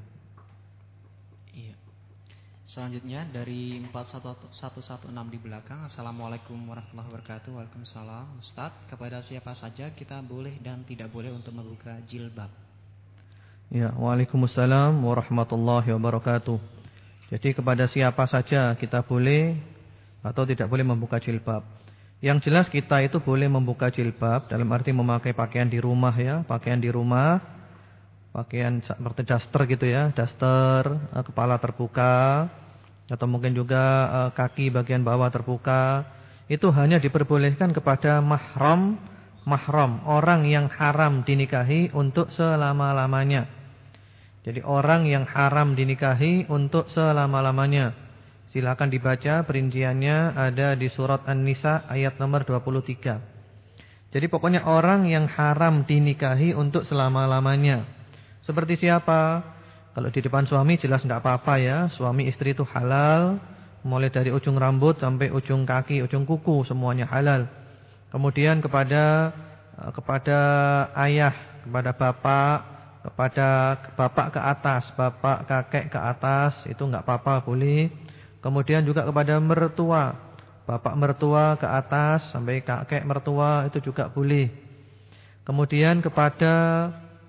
Iya. Selanjutnya dari 4116 di belakang. Assalamualaikum warahmatullahi wabarakatuh. Waalaikumsalam. Ustaz, kepada siapa saja kita boleh dan tidak boleh untuk membuka jilbab? Ya, waalaikumsalam warahmatullahi wabarakatuh. Jadi kepada siapa saja kita boleh atau tidak boleh membuka jilbab. Yang jelas kita itu boleh membuka jilbab dalam arti memakai pakaian di rumah ya, pakaian di rumah, pakaian seperti daster gitu ya, daster, kepala terbuka atau mungkin juga kaki bagian bawah terbuka. Itu hanya diperbolehkan kepada mahram, orang yang haram dinikahi untuk selama-lamanya. Jadi orang yang haram dinikahi untuk selama-lamanya. Silakan dibaca perinciannya ada di surat An-Nisa ayat nomor 23. Jadi pokoknya orang yang haram dinikahi untuk selama-lamanya. Seperti siapa? Kalau di depan suami jelas enggak apa-apa ya. Suami istri itu halal, mulai dari ujung rambut sampai ujung kaki, ujung kuku semuanya halal. Kemudian kepada ayah, kepada bapak, kepada bapak ke atas, bapak kakek ke atas itu enggak apa-apa, boleh. Kemudian juga kepada mertua, bapak mertua ke atas sampai kakek mertua itu juga boleh. Kemudian kepada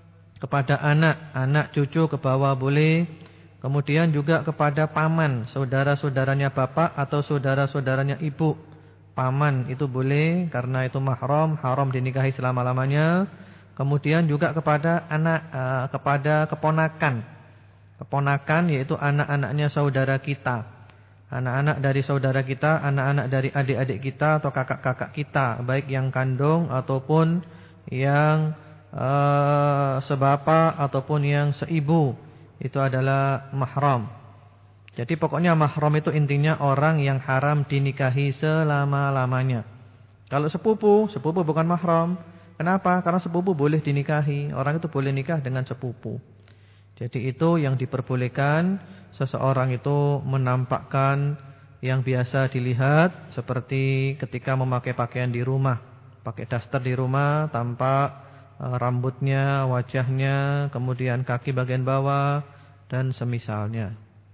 anak cucu ke bawah boleh. Kemudian juga kepada paman, saudara-saudaranya bapak atau saudara-saudaranya ibu. Paman itu boleh karena itu mahram, haram dinikahi selama-lamanya. Kemudian juga kepada kepada keponakan. Keponakan yaitu anak-anaknya saudara kita. Anak-anak dari saudara kita, anak-anak dari adik-adik kita atau kakak-kakak kita, baik yang kandung ataupun yang sebapa ataupun yang seibu, itu adalah mahram. Jadi pokoknya mahram itu intinya orang yang haram dinikahi selama-lamanya. Kalau sepupu bukan mahram. Kenapa? Karena sepupu boleh dinikahi. Orang itu boleh nikah dengan sepupu. Jadi itu yang diperbolehkan, seseorang itu menampakkan yang biasa dilihat seperti ketika memakai pakaian di rumah, pakai daster di rumah, tampak rambutnya, wajahnya, kemudian kaki bagian bawah dan semisalnya.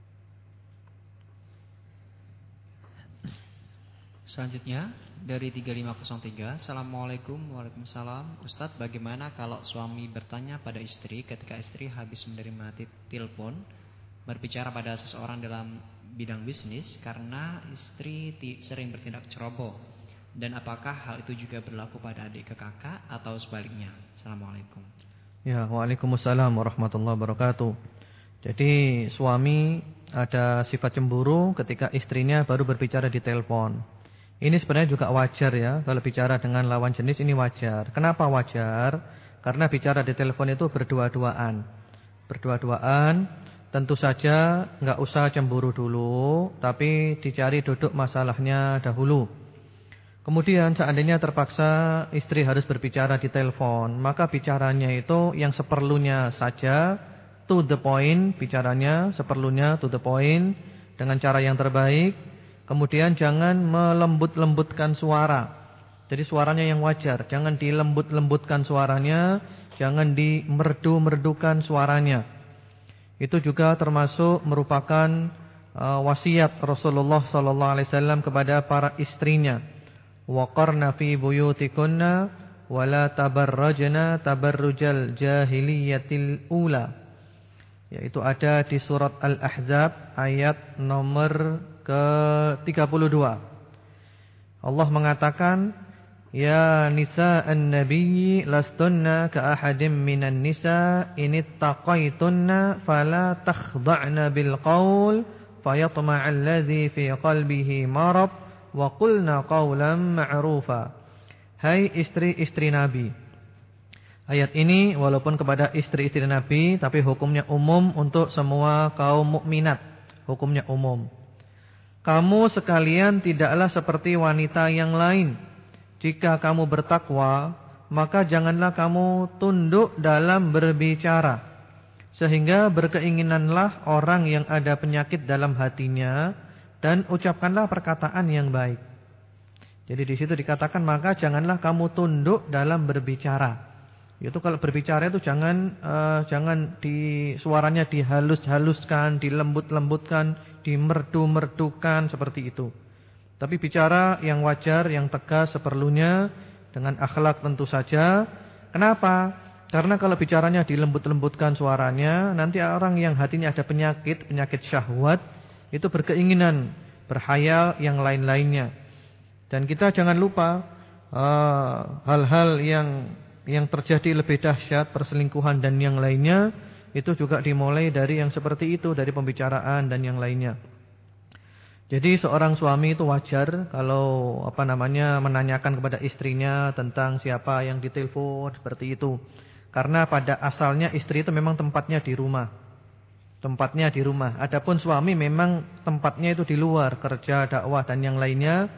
Selanjutnya dari 3503. Assalamualaikum. Waalaikumsalam. Ustadz, bagaimana kalau suami bertanya pada istri ketika istri habis menerima telepon berbicara pada seseorang dalam bidang bisnis karena istri sering bertindak ceroboh, dan apakah hal itu juga berlaku pada adik ke kakak atau sebaliknya? Assalamualaikum. Ya, waalaikumsalam warahmatullahi wabarakatuh. Jadi suami ada sifat cemburu ketika istrinya baru berbicara di telepon. Ini sebenarnya juga wajar ya, kalau bicara dengan lawan jenis ini wajar. Kenapa wajar? Karena bicara di telepon itu berdua-duaan. Tentu saja enggak usah cemburu dulu, tapi dicari duduk masalahnya dahulu. Kemudian seandainya terpaksa istri harus berbicara di telepon, maka bicaranya itu yang seperlunya saja, to the point, bicaranya seperlunya to the point dengan cara yang terbaik. Kemudian jangan melembut-lembutkan suara. Jadi suaranya yang wajar, jangan dilembut-lembutkan suaranya, jangan dimerdu-merdukan suaranya. Itu juga termasuk merupakan wasiat Rasulullah sallallahu alaihi wasallam kepada para istrinya. Waqarna fi buyutikunna wa la tabarrajna tabarrujal jahiliyatil ula. Yaitu ada di surat Al-Ahzab ayat nomor ke-32. Allah mengatakan, ya nisa'an nabiyyi lastunna ka ahadin minan nisa inittaqaitunna fala takhda'na bil qaul fayatma'al ladzi fi qalbihi marad wa qulna qawlan ma'rufa. Hai istri-istri Nabi. Ayat ini walaupun kepada istri-istri Nabi, tapi hukumnya umum untuk semua kaum mukminat. Hukumnya umum. Kamu sekalian tidaklah seperti wanita yang lain. Jika kamu bertakwa, maka janganlah kamu tunduk dalam berbicara, sehingga berkeinginanlah orang yang ada penyakit dalam hatinya, dan ucapkanlah perkataan yang baik. Jadi di situ dikatakan maka janganlah kamu tunduk dalam berbicara. Itu kalau berbicara itu jangan suaranya dihalus-haluskan, dilembut-lembutkan, dimerdu-merdukan seperti itu. Tapi bicara yang wajar, yang tegas seperlunya, dengan akhlak tentu saja. Kenapa? Karena kalau bicaranya dilembut-lembutkan suaranya, nanti orang yang hatinya ada penyakit syahwat, itu berkeinginan, berhayal yang lain-lainnya. Dan kita jangan lupa hal-hal yang terjadi lebih dahsyat, perselingkuhan dan yang lainnya, itu juga dimulai dari yang seperti itu, dari pembicaraan dan yang lainnya. Jadi seorang suami itu wajar kalau menanyakan kepada istrinya tentang siapa yang ditelepon seperti itu. Karena pada asalnya istri itu memang tempatnya di rumah. Tempatnya di rumah. Adapun suami memang tempatnya itu di luar, kerja, dakwah dan yang lainnya.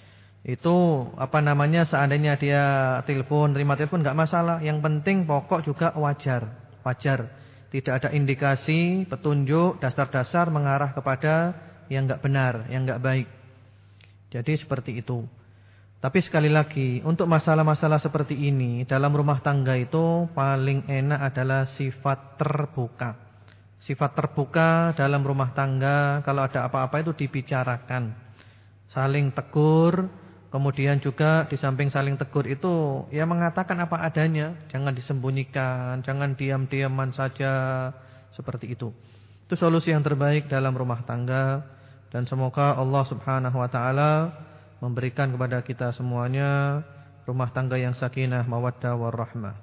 Itu seandainya dia telepon, terima telepon enggak masalah. Yang penting pokok juga wajar. Tidak ada indikasi, petunjuk, dasar-dasar mengarah kepada yang enggak benar, yang enggak baik. Jadi seperti itu. Tapi sekali lagi, untuk masalah-masalah seperti ini dalam rumah tangga itu paling enak adalah sifat terbuka. Sifat terbuka dalam rumah tangga, kalau ada apa-apa itu dibicarakan. Saling tegur, kemudian juga di samping saling tegur itu ya mengatakan apa adanya, jangan disembunyikan, jangan diam-diaman saja, seperti itu. Itu solusi yang terbaik dalam rumah tangga. Dan semoga Allah subhanahu wa ta'ala memberikan kepada kita semuanya rumah tangga yang sakinah, mawaddah, warahmah.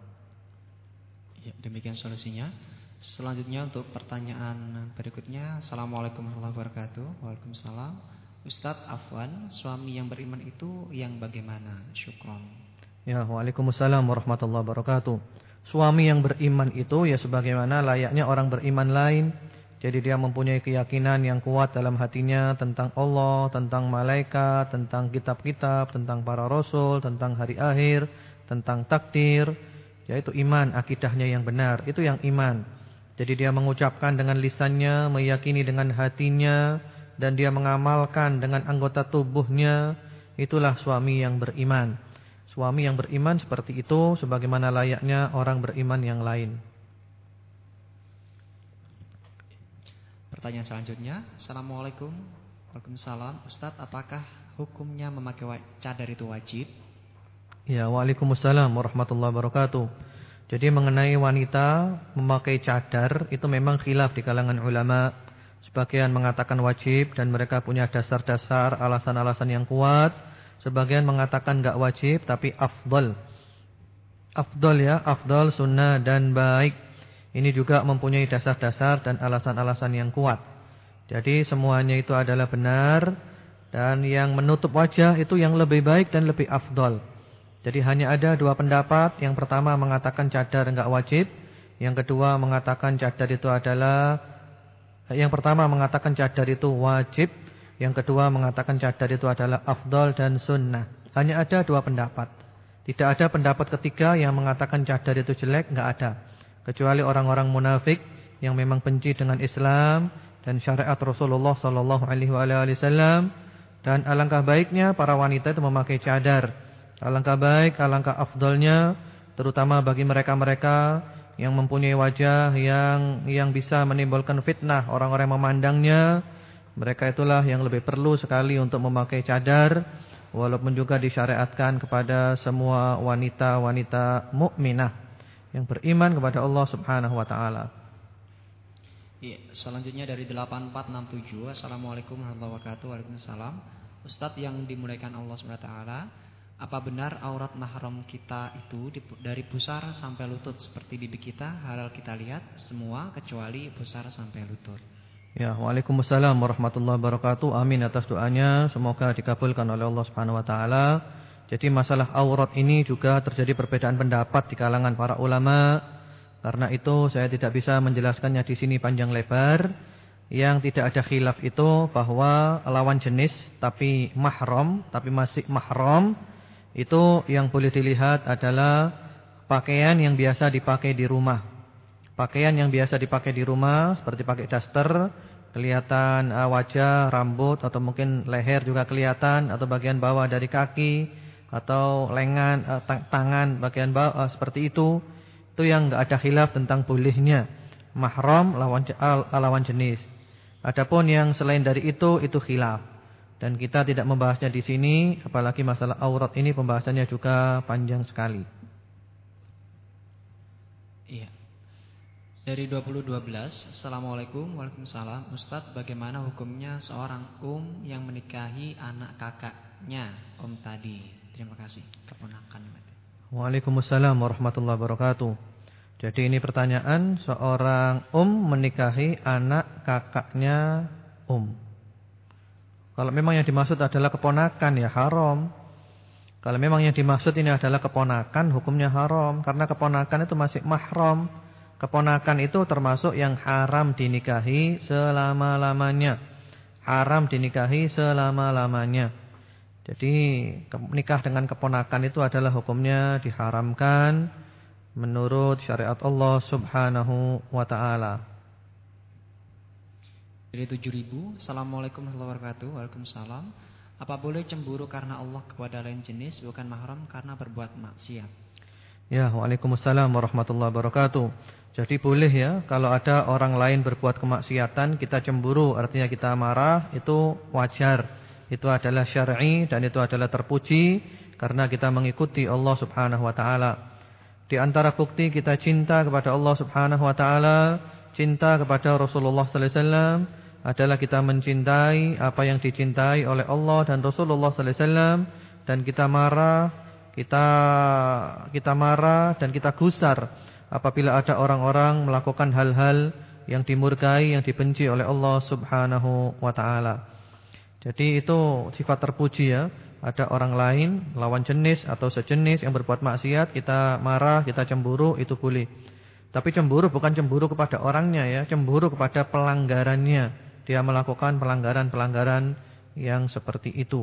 Ya, demikian solusinya. Selanjutnya untuk pertanyaan berikutnya. Assalamualaikum warahmatullahi wabarakatuh. Waalaikumsalam. Ustadz Afwan, suami yang beriman itu yang bagaimana? Syukron. Ya, waalaikumsalam warahmatullahi wabarakatuh. Suami yang beriman itu ya sebagaimana layaknya orang beriman lain. Jadi dia mempunyai keyakinan yang kuat dalam hatinya tentang Allah, tentang malaikat, tentang kitab-kitab, tentang para rasul, tentang hari akhir, tentang takdir. Yaitu iman, akidahnya yang benar. Itu yang iman. Jadi dia mengucapkan dengan lisannya, meyakini dengan hatinya, dan dia mengamalkan dengan anggota tubuhnya. Itulah suami yang beriman. Suami yang beriman seperti itu, sebagaimana layaknya orang beriman yang lain. Pertanyaan selanjutnya. Assalamualaikum. Waalaikumsalam. Ustadz, apakah hukumnya memakai cadar itu wajib? Ya, waalaikumsalam warahmatullahi wabarakatuh. Jadi mengenai wanita memakai cadar itu memang khilaf di kalangan ulama. Sebagian mengatakan wajib dan mereka punya dasar-dasar, alasan-alasan yang kuat. Sebagian mengatakan enggak wajib tapi afdal. Afdal, sunnah dan baik. Ini juga mempunyai dasar-dasar dan alasan-alasan yang kuat. Jadi semuanya itu adalah benar. Dan yang menutup wajah itu yang lebih baik dan lebih afdal. Jadi hanya ada dua pendapat. Yang pertama mengatakan cadar enggak wajib. Yang kedua mengatakan cadar itu adalah, yang pertama mengatakan cadar itu wajib. Yang kedua mengatakan cadar itu adalah afdal dan sunnah. Hanya ada dua pendapat. Tidak ada pendapat ketiga yang mengatakan cadar itu jelek, enggak ada. Kecuali orang-orang munafik yang memang benci dengan Islam dan syariat Rasulullah sallallahu alaihi wasallam. Dan alangkah baiknya para wanita itu memakai cadar. Alangkah baik, alangkah afdolnya, terutama bagi mereka-mereka yang mempunyai wajah yang bisa menimbulkan fitnah orang-orang memandangnya. Mereka itulah yang lebih perlu sekali untuk memakai cadar, walaupun juga disyariatkan kepada semua wanita-wanita mukminah yang beriman kepada Allah Subhanahu wa taala. Iya, selanjutnya dari 8467. Assalamualaikum warahmatullahi wabarakatuh. Waalaikumsalam. Ustadz yang dimuliakan Allah Subhanahu wa taala, apa benar aurat mahram kita itu dari pusar sampai lutut seperti bibi kita halal kita lihat semua kecuali pusar sampai lutut? Ya, waalaikumsalam warahmatullahi wabarakatuh. Amin atas doanya, semoga dikabulkan oleh Allah Subhanahu wa taala. Jadi masalah aurat ini juga terjadi perbedaan pendapat di kalangan para ulama. Karena itu saya tidak bisa menjelaskannya di sini panjang lebar. Yang tidak ada khilaf itu bahwa lawan jenis tapi mahram, tapi masih mahram, itu yang boleh dilihat adalah pakaian yang biasa dipakai di rumah. Pakaian yang biasa dipakai di rumah seperti pakai daster, kelihatan wajah, rambut atau mungkin leher juga kelihatan, atau bagian bawah dari kaki atau lengan, tangan bagian bawah seperti itu yang enggak ada khilaf tentang bolehnya mahram lawan jenis. Adapun yang selain dari itu khilaf. Dan kita tidak membahasnya di sini, apalagi masalah aurat ini pembahasannya juga panjang sekali. Iya. Dari 2012, Assalamualaikum Waalaikumsalam. Ustadz, bagaimana hukumnya seorang yang menikahi anak kakaknya tadi? Terima kasih. Keponakan. Waalaikumsalam warahmatullahi wabarakatuh. Jadi ini pertanyaan, seorang menikahi anak kakaknya Kalau memang yang dimaksud adalah keponakan ya haram. Kalau memang yang dimaksud ini adalah keponakan, hukumnya haram. Karena keponakan itu masih mahram. Keponakan itu termasuk yang haram dinikahi selama-lamanya. Haram dinikahi selama-lamanya. Jadi nikah dengan keponakan itu adalah hukumnya diharamkan menurut syariat Allah Subhanahu wa taala. Dari 7000, Assalamualaikum warahmatullahi wabarakatuh. Waalaikumsalam. Apa boleh cemburu karena Allah kepada lain jenis bukan mahram karena berbuat maksiat? Ya, waalaikumsalam warahmatullahi wabarakatuh. Jadi boleh ya, kalau ada orang lain berbuat kemaksiatan kita cemburu, artinya kita marah, itu wajar. Itu adalah syar'i dan itu adalah terpuji karena kita mengikuti Allah Subhanahu wa taala. Di antara bukti kita cinta kepada Allah Subhanahu wa taala, cinta kepada Rasulullah sallallahu alaihi wasallam adalah kita mencintai apa yang dicintai oleh Allah dan Rasulullah sallallahu alaihi wasallam, dan kita marah dan kita gusar apabila ada orang-orang melakukan hal-hal yang dimurkai, yang dibenci oleh Allah Subhanahu wa taala. Jadi itu sifat terpuji ya. Ada orang lain, lawan jenis atau sejenis yang berbuat maksiat, kita marah, kita cemburu, itu boleh. Tapi cemburu bukan cemburu kepada orangnya ya, cemburu kepada pelanggarannya. Dia melakukan pelanggaran-pelanggaran yang seperti itu.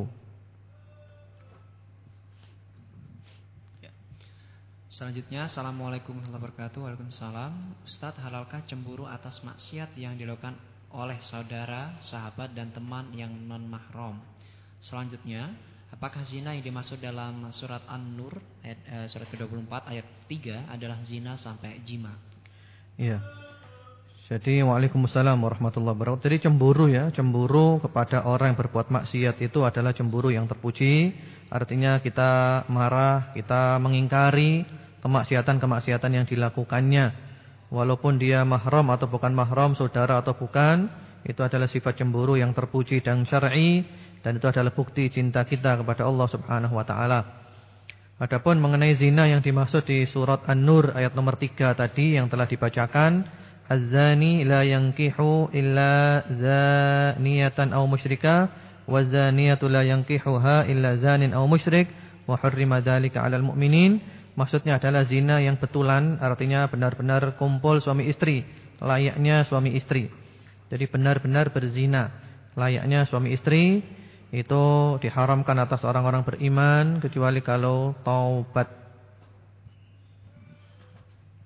Selanjutnya, Assalamualaikum warahmatullahi wabarakatuh. Waalaikumsalam. Ustadz, halalkah cemburu atas maksiat yang dilakukan oleh saudara, sahabat dan teman yang non mahram? Selanjutnya, apakah zina yang dimaksud dalam surat An-Nur surat ke-24 ayat 3 adalah zina sampai jima? Iya. Jadi waalaikumsalam warahmatullahi wabarakatuh. Jadi cemburu ya, cemburu kepada orang yang berbuat maksiat itu adalah cemburu yang terpuji. Artinya kita marah, kita mengingkari kemaksiatan-kemaksiatan yang dilakukannya. Walaupun dia mahram atau bukan mahram, saudara atau bukan, itu adalah sifat cemburu yang terpuji dan syar'i, dan itu adalah bukti cinta kita kepada Allah Subhanahu wa taala. Adapun mengenai zina yang dimaksud di surat An-Nur ayat nomor 3 tadi yang telah dibacakan, az-zani la yankihu illa zaniyatan aw musyrika waz-zaniyatu la yankihuha illa zanin aw musyrik wa hurrima dzalika 'alal mu'minin. Maksudnya adalah zina yang betulan, artinya benar-benar kumpul suami istri, layaknya suami istri. Jadi benar-benar berzina, layaknya suami istri, itu diharamkan atas orang-orang beriman kecuali kalau taubat.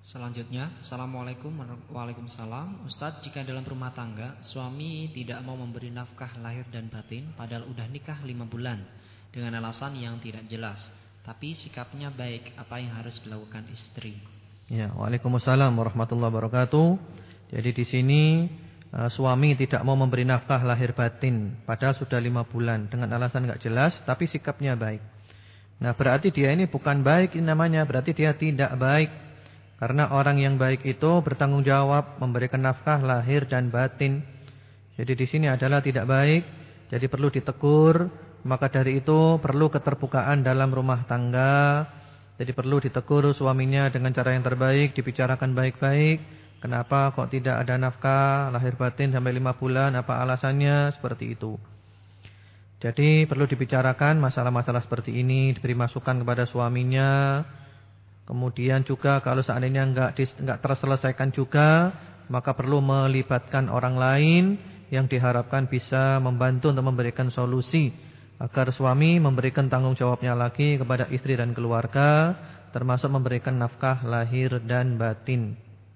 Selanjutnya, Assalamualaikum Waalaikumsalam. Ustadz, jika dalam rumah tangga suami tidak mau memberi nafkah lahir dan batin padahal udah nikah 5 bulan dengan alasan yang tidak jelas, tapi sikapnya baik, apa yang harus dilakukan istri? Ya, Waalaikumsalam warahmatullahi wabarakatuh. Jadi di sini suami tidak mau memberi nafkah lahir batin padahal sudah 5 bulan dengan alasan enggak jelas, tapi sikapnya baik. Nah, berarti dia ini bukan baik namanya, berarti dia tidak baik. Karena orang yang baik itu bertanggung jawab memberikan nafkah lahir dan batin. Jadi di sini adalah tidak baik, jadi perlu ditegur. Maka dari itu perlu keterbukaan dalam rumah tangga. Jadi perlu ditegur suaminya dengan cara yang terbaik, dibicarakan baik-baik. Kenapa kok tidak ada nafkah lahir batin sampai 5 bulan, apa alasannya, seperti itu. Jadi perlu dibicarakan masalah-masalah seperti ini, diberi masukan kepada suaminya. Kemudian juga kalau seandainya enggak terselesaikan juga, maka perlu melibatkan orang lain yang diharapkan bisa membantu untuk memberikan solusi agar suami memberikan tanggung jawabnya lagi kepada istri dan keluarga, termasuk memberikan nafkah lahir dan batin.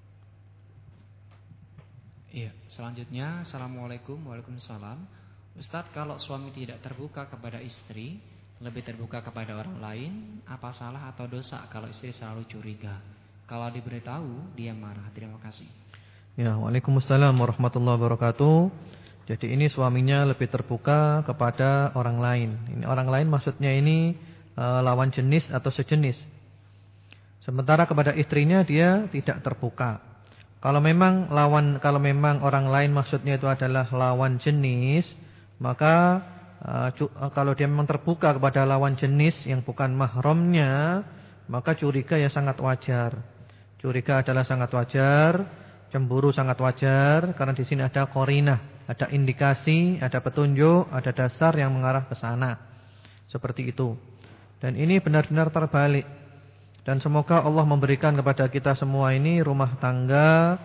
Iya, selanjutnya Assalamualaikum Waalaikumsalam. Ustadz, kalau suami tidak terbuka kepada istri, lebih terbuka kepada orang lain, apa salah atau dosa kalau istri selalu curiga? Kalau diberitahu dia marah. Terima kasih. Ya, Waalaikumsalam warahmatullahi wabarakatuh. Jadi ini suaminya lebih terbuka kepada orang lain. Ini orang lain maksudnya ini lawan jenis atau sejenis. Sementara kepada istrinya dia tidak terbuka. Kalau memang orang lain maksudnya itu adalah lawan jenis, maka kalau dia memang terbuka kepada lawan jenis yang bukan mahramnya, maka curiga ya sangat wajar. Curiga adalah sangat wajar, cemburu sangat wajar, karena di sini ada qarinah, ada indikasi, ada petunjuk, ada dasar yang mengarah ke sana. Seperti itu. Dan ini benar-benar terbalik. Dan semoga Allah memberikan kepada kita semua ini rumah tangga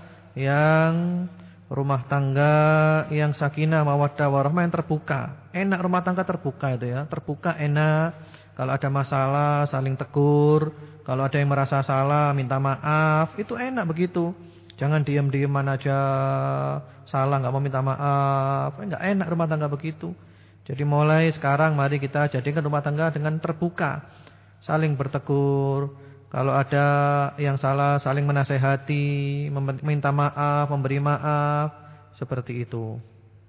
yang sakinah, mawaddah, warahmah, yang terbuka. Enak rumah tangga terbuka itu ya. Terbuka enak. Kalau ada masalah saling tegur. Kalau ada yang merasa salah minta maaf. Itu enak begitu. Jangan diam-diaman aja. Salah enggak mau minta maaf. Enggak enak rumah tangga begitu. Jadi mulai sekarang mari kita jadikan rumah tangga dengan terbuka. Saling bertegur. Kalau ada yang salah saling menasehati, minta maaf, memberi maaf, seperti itu.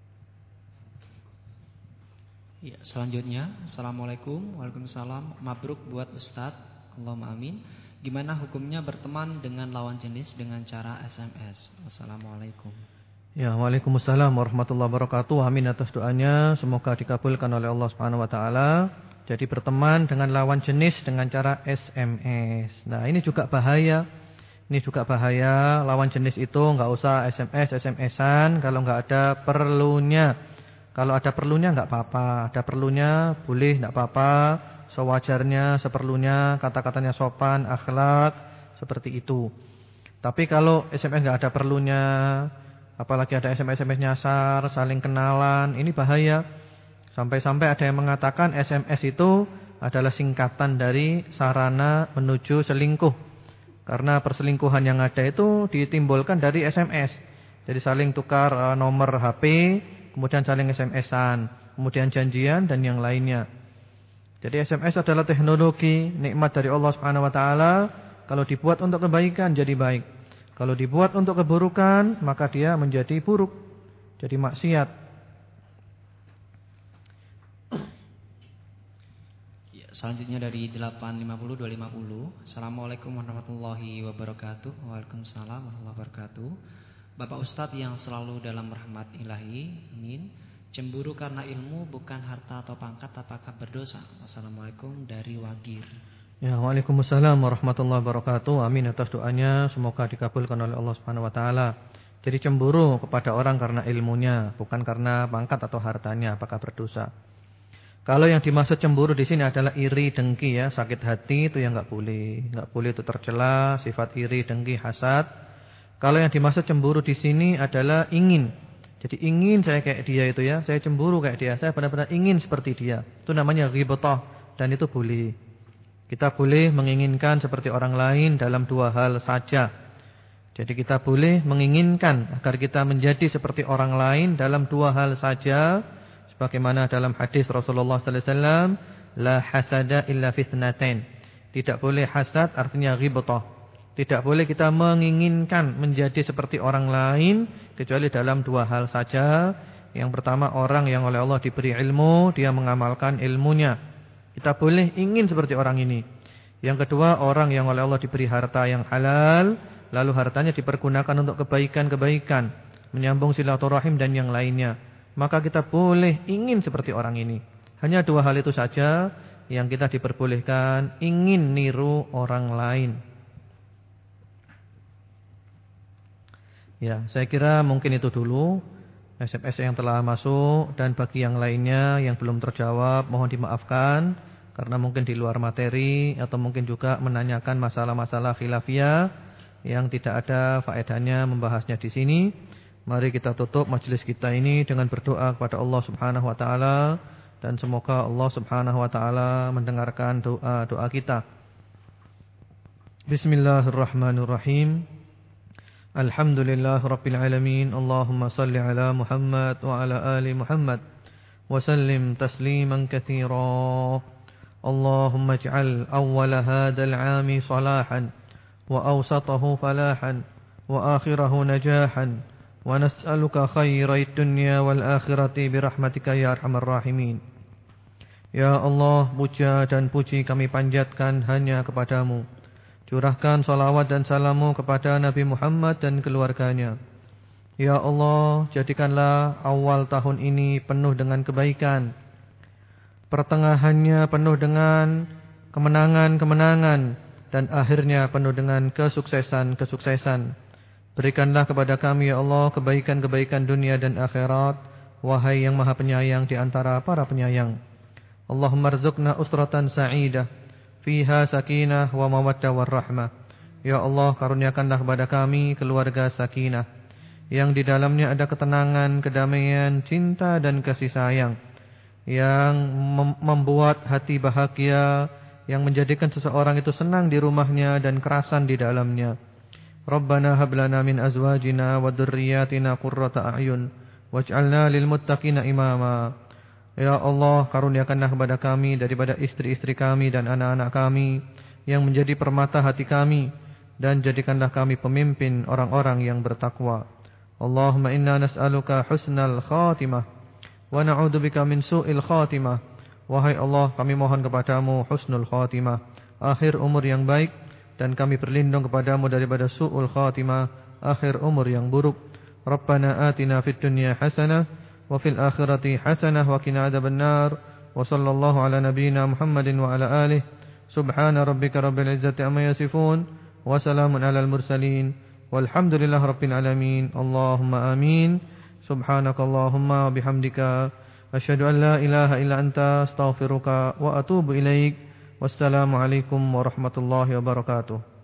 Ya, selanjutnya Assalamualaikum Waalaikumsalam. Mabruk buat Ustadz, Allahumma amin. Gimana hukumnya berteman dengan lawan jenis dengan cara SMS? Assalamualaikum. Ya, Waalaikumsalam warahmatullahi wabarakatuh. Amin atas doanya, semoga dikabulkan oleh Allah Subhanahu wa taala. Jadi berteman dengan lawan jenis dengan cara SMS. Nah, ini juga bahaya. Lawan jenis itu enggak usah SMS-an kalau enggak ada perlunya. Kalau ada perlunya enggak apa-apa. Ada perlunya boleh enggak apa-apa. Sewajarnya, seperlunya, kata-katanya sopan, akhlak, seperti itu. Tapi kalau SMS enggak ada perlunya, apalagi ada SMS nyasar, saling kenalan, ini bahaya. Sampai-sampai ada yang mengatakan SMS itu adalah singkatan dari sarana menuju selingkuh. Karena perselingkuhan yang ada itu ditimbulkan dari SMS. Jadi saling tukar nomor HP, kemudian saling SMS-an, kemudian janjian dan yang lainnya. Jadi SMS adalah teknologi nikmat dari Allah Subhanahu wa taala. Kalau dibuat untuk kebaikan jadi baik. Kalau dibuat untuk keburukan maka dia menjadi buruk. Jadi maksiat. Selanjutnya dari 850-250. Assalamualaikum warahmatullahi wabarakatuh. Waalaikumsalam warahmatullahi wabarakatuh. Bapak Ustadz yang selalu dalam rahmat ilahi, amin. Cemburu karena ilmu bukan harta atau pangkat, apakah berdosa? Assalamualaikum dari Wagir. Ya, Waalaikumsalam warahmatullahi wabarakatuh. Amin atas doanya, semoga dikabulkan oleh Allah Subhanahu wa taala. Jadi cemburu kepada orang karena ilmunya, bukan karena pangkat atau hartanya, apakah berdosa? Kalau yang dimaksud cemburu di sini adalah iri, dengki ya, sakit hati, itu yang enggak boleh. Enggak boleh, itu tercela, sifat iri, dengki, hasad. Kalau yang dimaksud cemburu di sini adalah ingin. Jadi ingin saya kayak dia itu ya, saya cemburu kayak dia, saya benar-benar ingin seperti dia. Itu namanya ghibthah dan itu boleh. Kita boleh menginginkan seperti orang lain dalam dua hal saja. Jadi kita boleh menginginkan agar kita menjadi seperti orang lain dalam dua hal saja, sebagaimana dalam hadis Rasulullah sallallahu alaihi wasallam, la hasada illa fitnatain. Tidak boleh hasad artinya ghibthah. Tidak boleh kita menginginkan menjadi seperti orang lain kecuali dalam dua hal saja. Yang pertama, orang yang oleh Allah diberi ilmu, dia mengamalkan ilmunya. Kita boleh ingin seperti orang ini. Yang kedua, orang yang oleh Allah diberi harta yang halal, lalu hartanya dipergunakan untuk kebaikan-kebaikan, menyambung silaturahim dan yang lainnya. Maka kita boleh ingin seperti orang ini. Hanya dua hal itu saja yang kita diperbolehkan, ingin niru orang lain. Ya, saya kira mungkin itu dulu SMS yang telah masuk, dan bagi yang lainnya yang belum terjawab mohon dimaafkan karena mungkin di luar materi atau mungkin juga menanyakan masalah-masalah khilafiyah yang tidak ada faedahnya membahasnya di sini. Mari kita tutup majelis kita ini dengan berdoa kepada Allah Subhanahu wa taala, dan semoga Allah Subhanahu wa taala mendengarkan doa-doa kita. Bismillahirrahmanirrahim. Alhamdulillahirabbil alamin. Allahumma shalli ala Muhammad wa ala ali Muhammad wa sallim tasliman katsira. Allahumma ij'al awwala hadzal 'ami salahan wa awsatahu falahan wa akhirahu najahan wa nas'aluka khairait dunya wal akhirati birahmatika ya arhamar rahimin. Ya Allah, puja dan puji kami panjatkan hanya kepadamu. Curahkan salawat dan salamu kepada Nabi Muhammad dan keluarganya. Ya Allah, jadikanlah awal tahun ini penuh dengan kebaikan, pertengahannya penuh dengan kemenangan-kemenangan, dan akhirnya penuh dengan kesuksesan-kesuksesan. Berikanlah kepada kami ya Allah kebaikan-kebaikan dunia dan akhirat, wahai yang maha penyayang di antara para penyayang. Allahumma rzuqna usratan sa'idah, fiha sakinah wa mawaddah warahmah. Ya Allah, karuniakanlah kepada kami keluarga sakinah, yang di dalamnya ada ketenangan, kedamaian, cinta dan kasih sayang, yang membuat hati bahagia, yang menjadikan seseorang itu senang di rumahnya dan kerasan di dalamnya. Rabbana hab lana min azwajina wa dzurriyyatina qurrata a'yun waj'alna lil muttaqina imama. Ya Allah, karuniakanlah kepada kami daripada istri-istri kami dan anak-anak kami yang menjadi permata hati kami, dan jadikanlah kami pemimpin orang-orang yang bertakwa. Allahumma inna nas'aluka husnal khatimah wa na'udzubika min su'il khatimah. Wahai Allah, kami mohon kepadamu husnul khatimah, akhir umur yang baik, dan kami berlindung kepadamu daripada su'ul khatimah, akhir umur yang buruk. Rabbana atina fid dunya hasanah wa fil akhirati hasanah wa qina adzabannar. Wa sallallahu ala nabiyyina Muhammadin wa ala alihi. Subhana rabbika rabbil izzati amma yasifun wa salamun alal mursalin walhamdulillahi rabbil alamin. Allahumma amin. Subhanakallahumma wa bihamdika asyhadu an la ilaha illa anta astaghfiruka wa atubu ilaik. Wassalamu alaikum warahmatullahi wabarakatuh.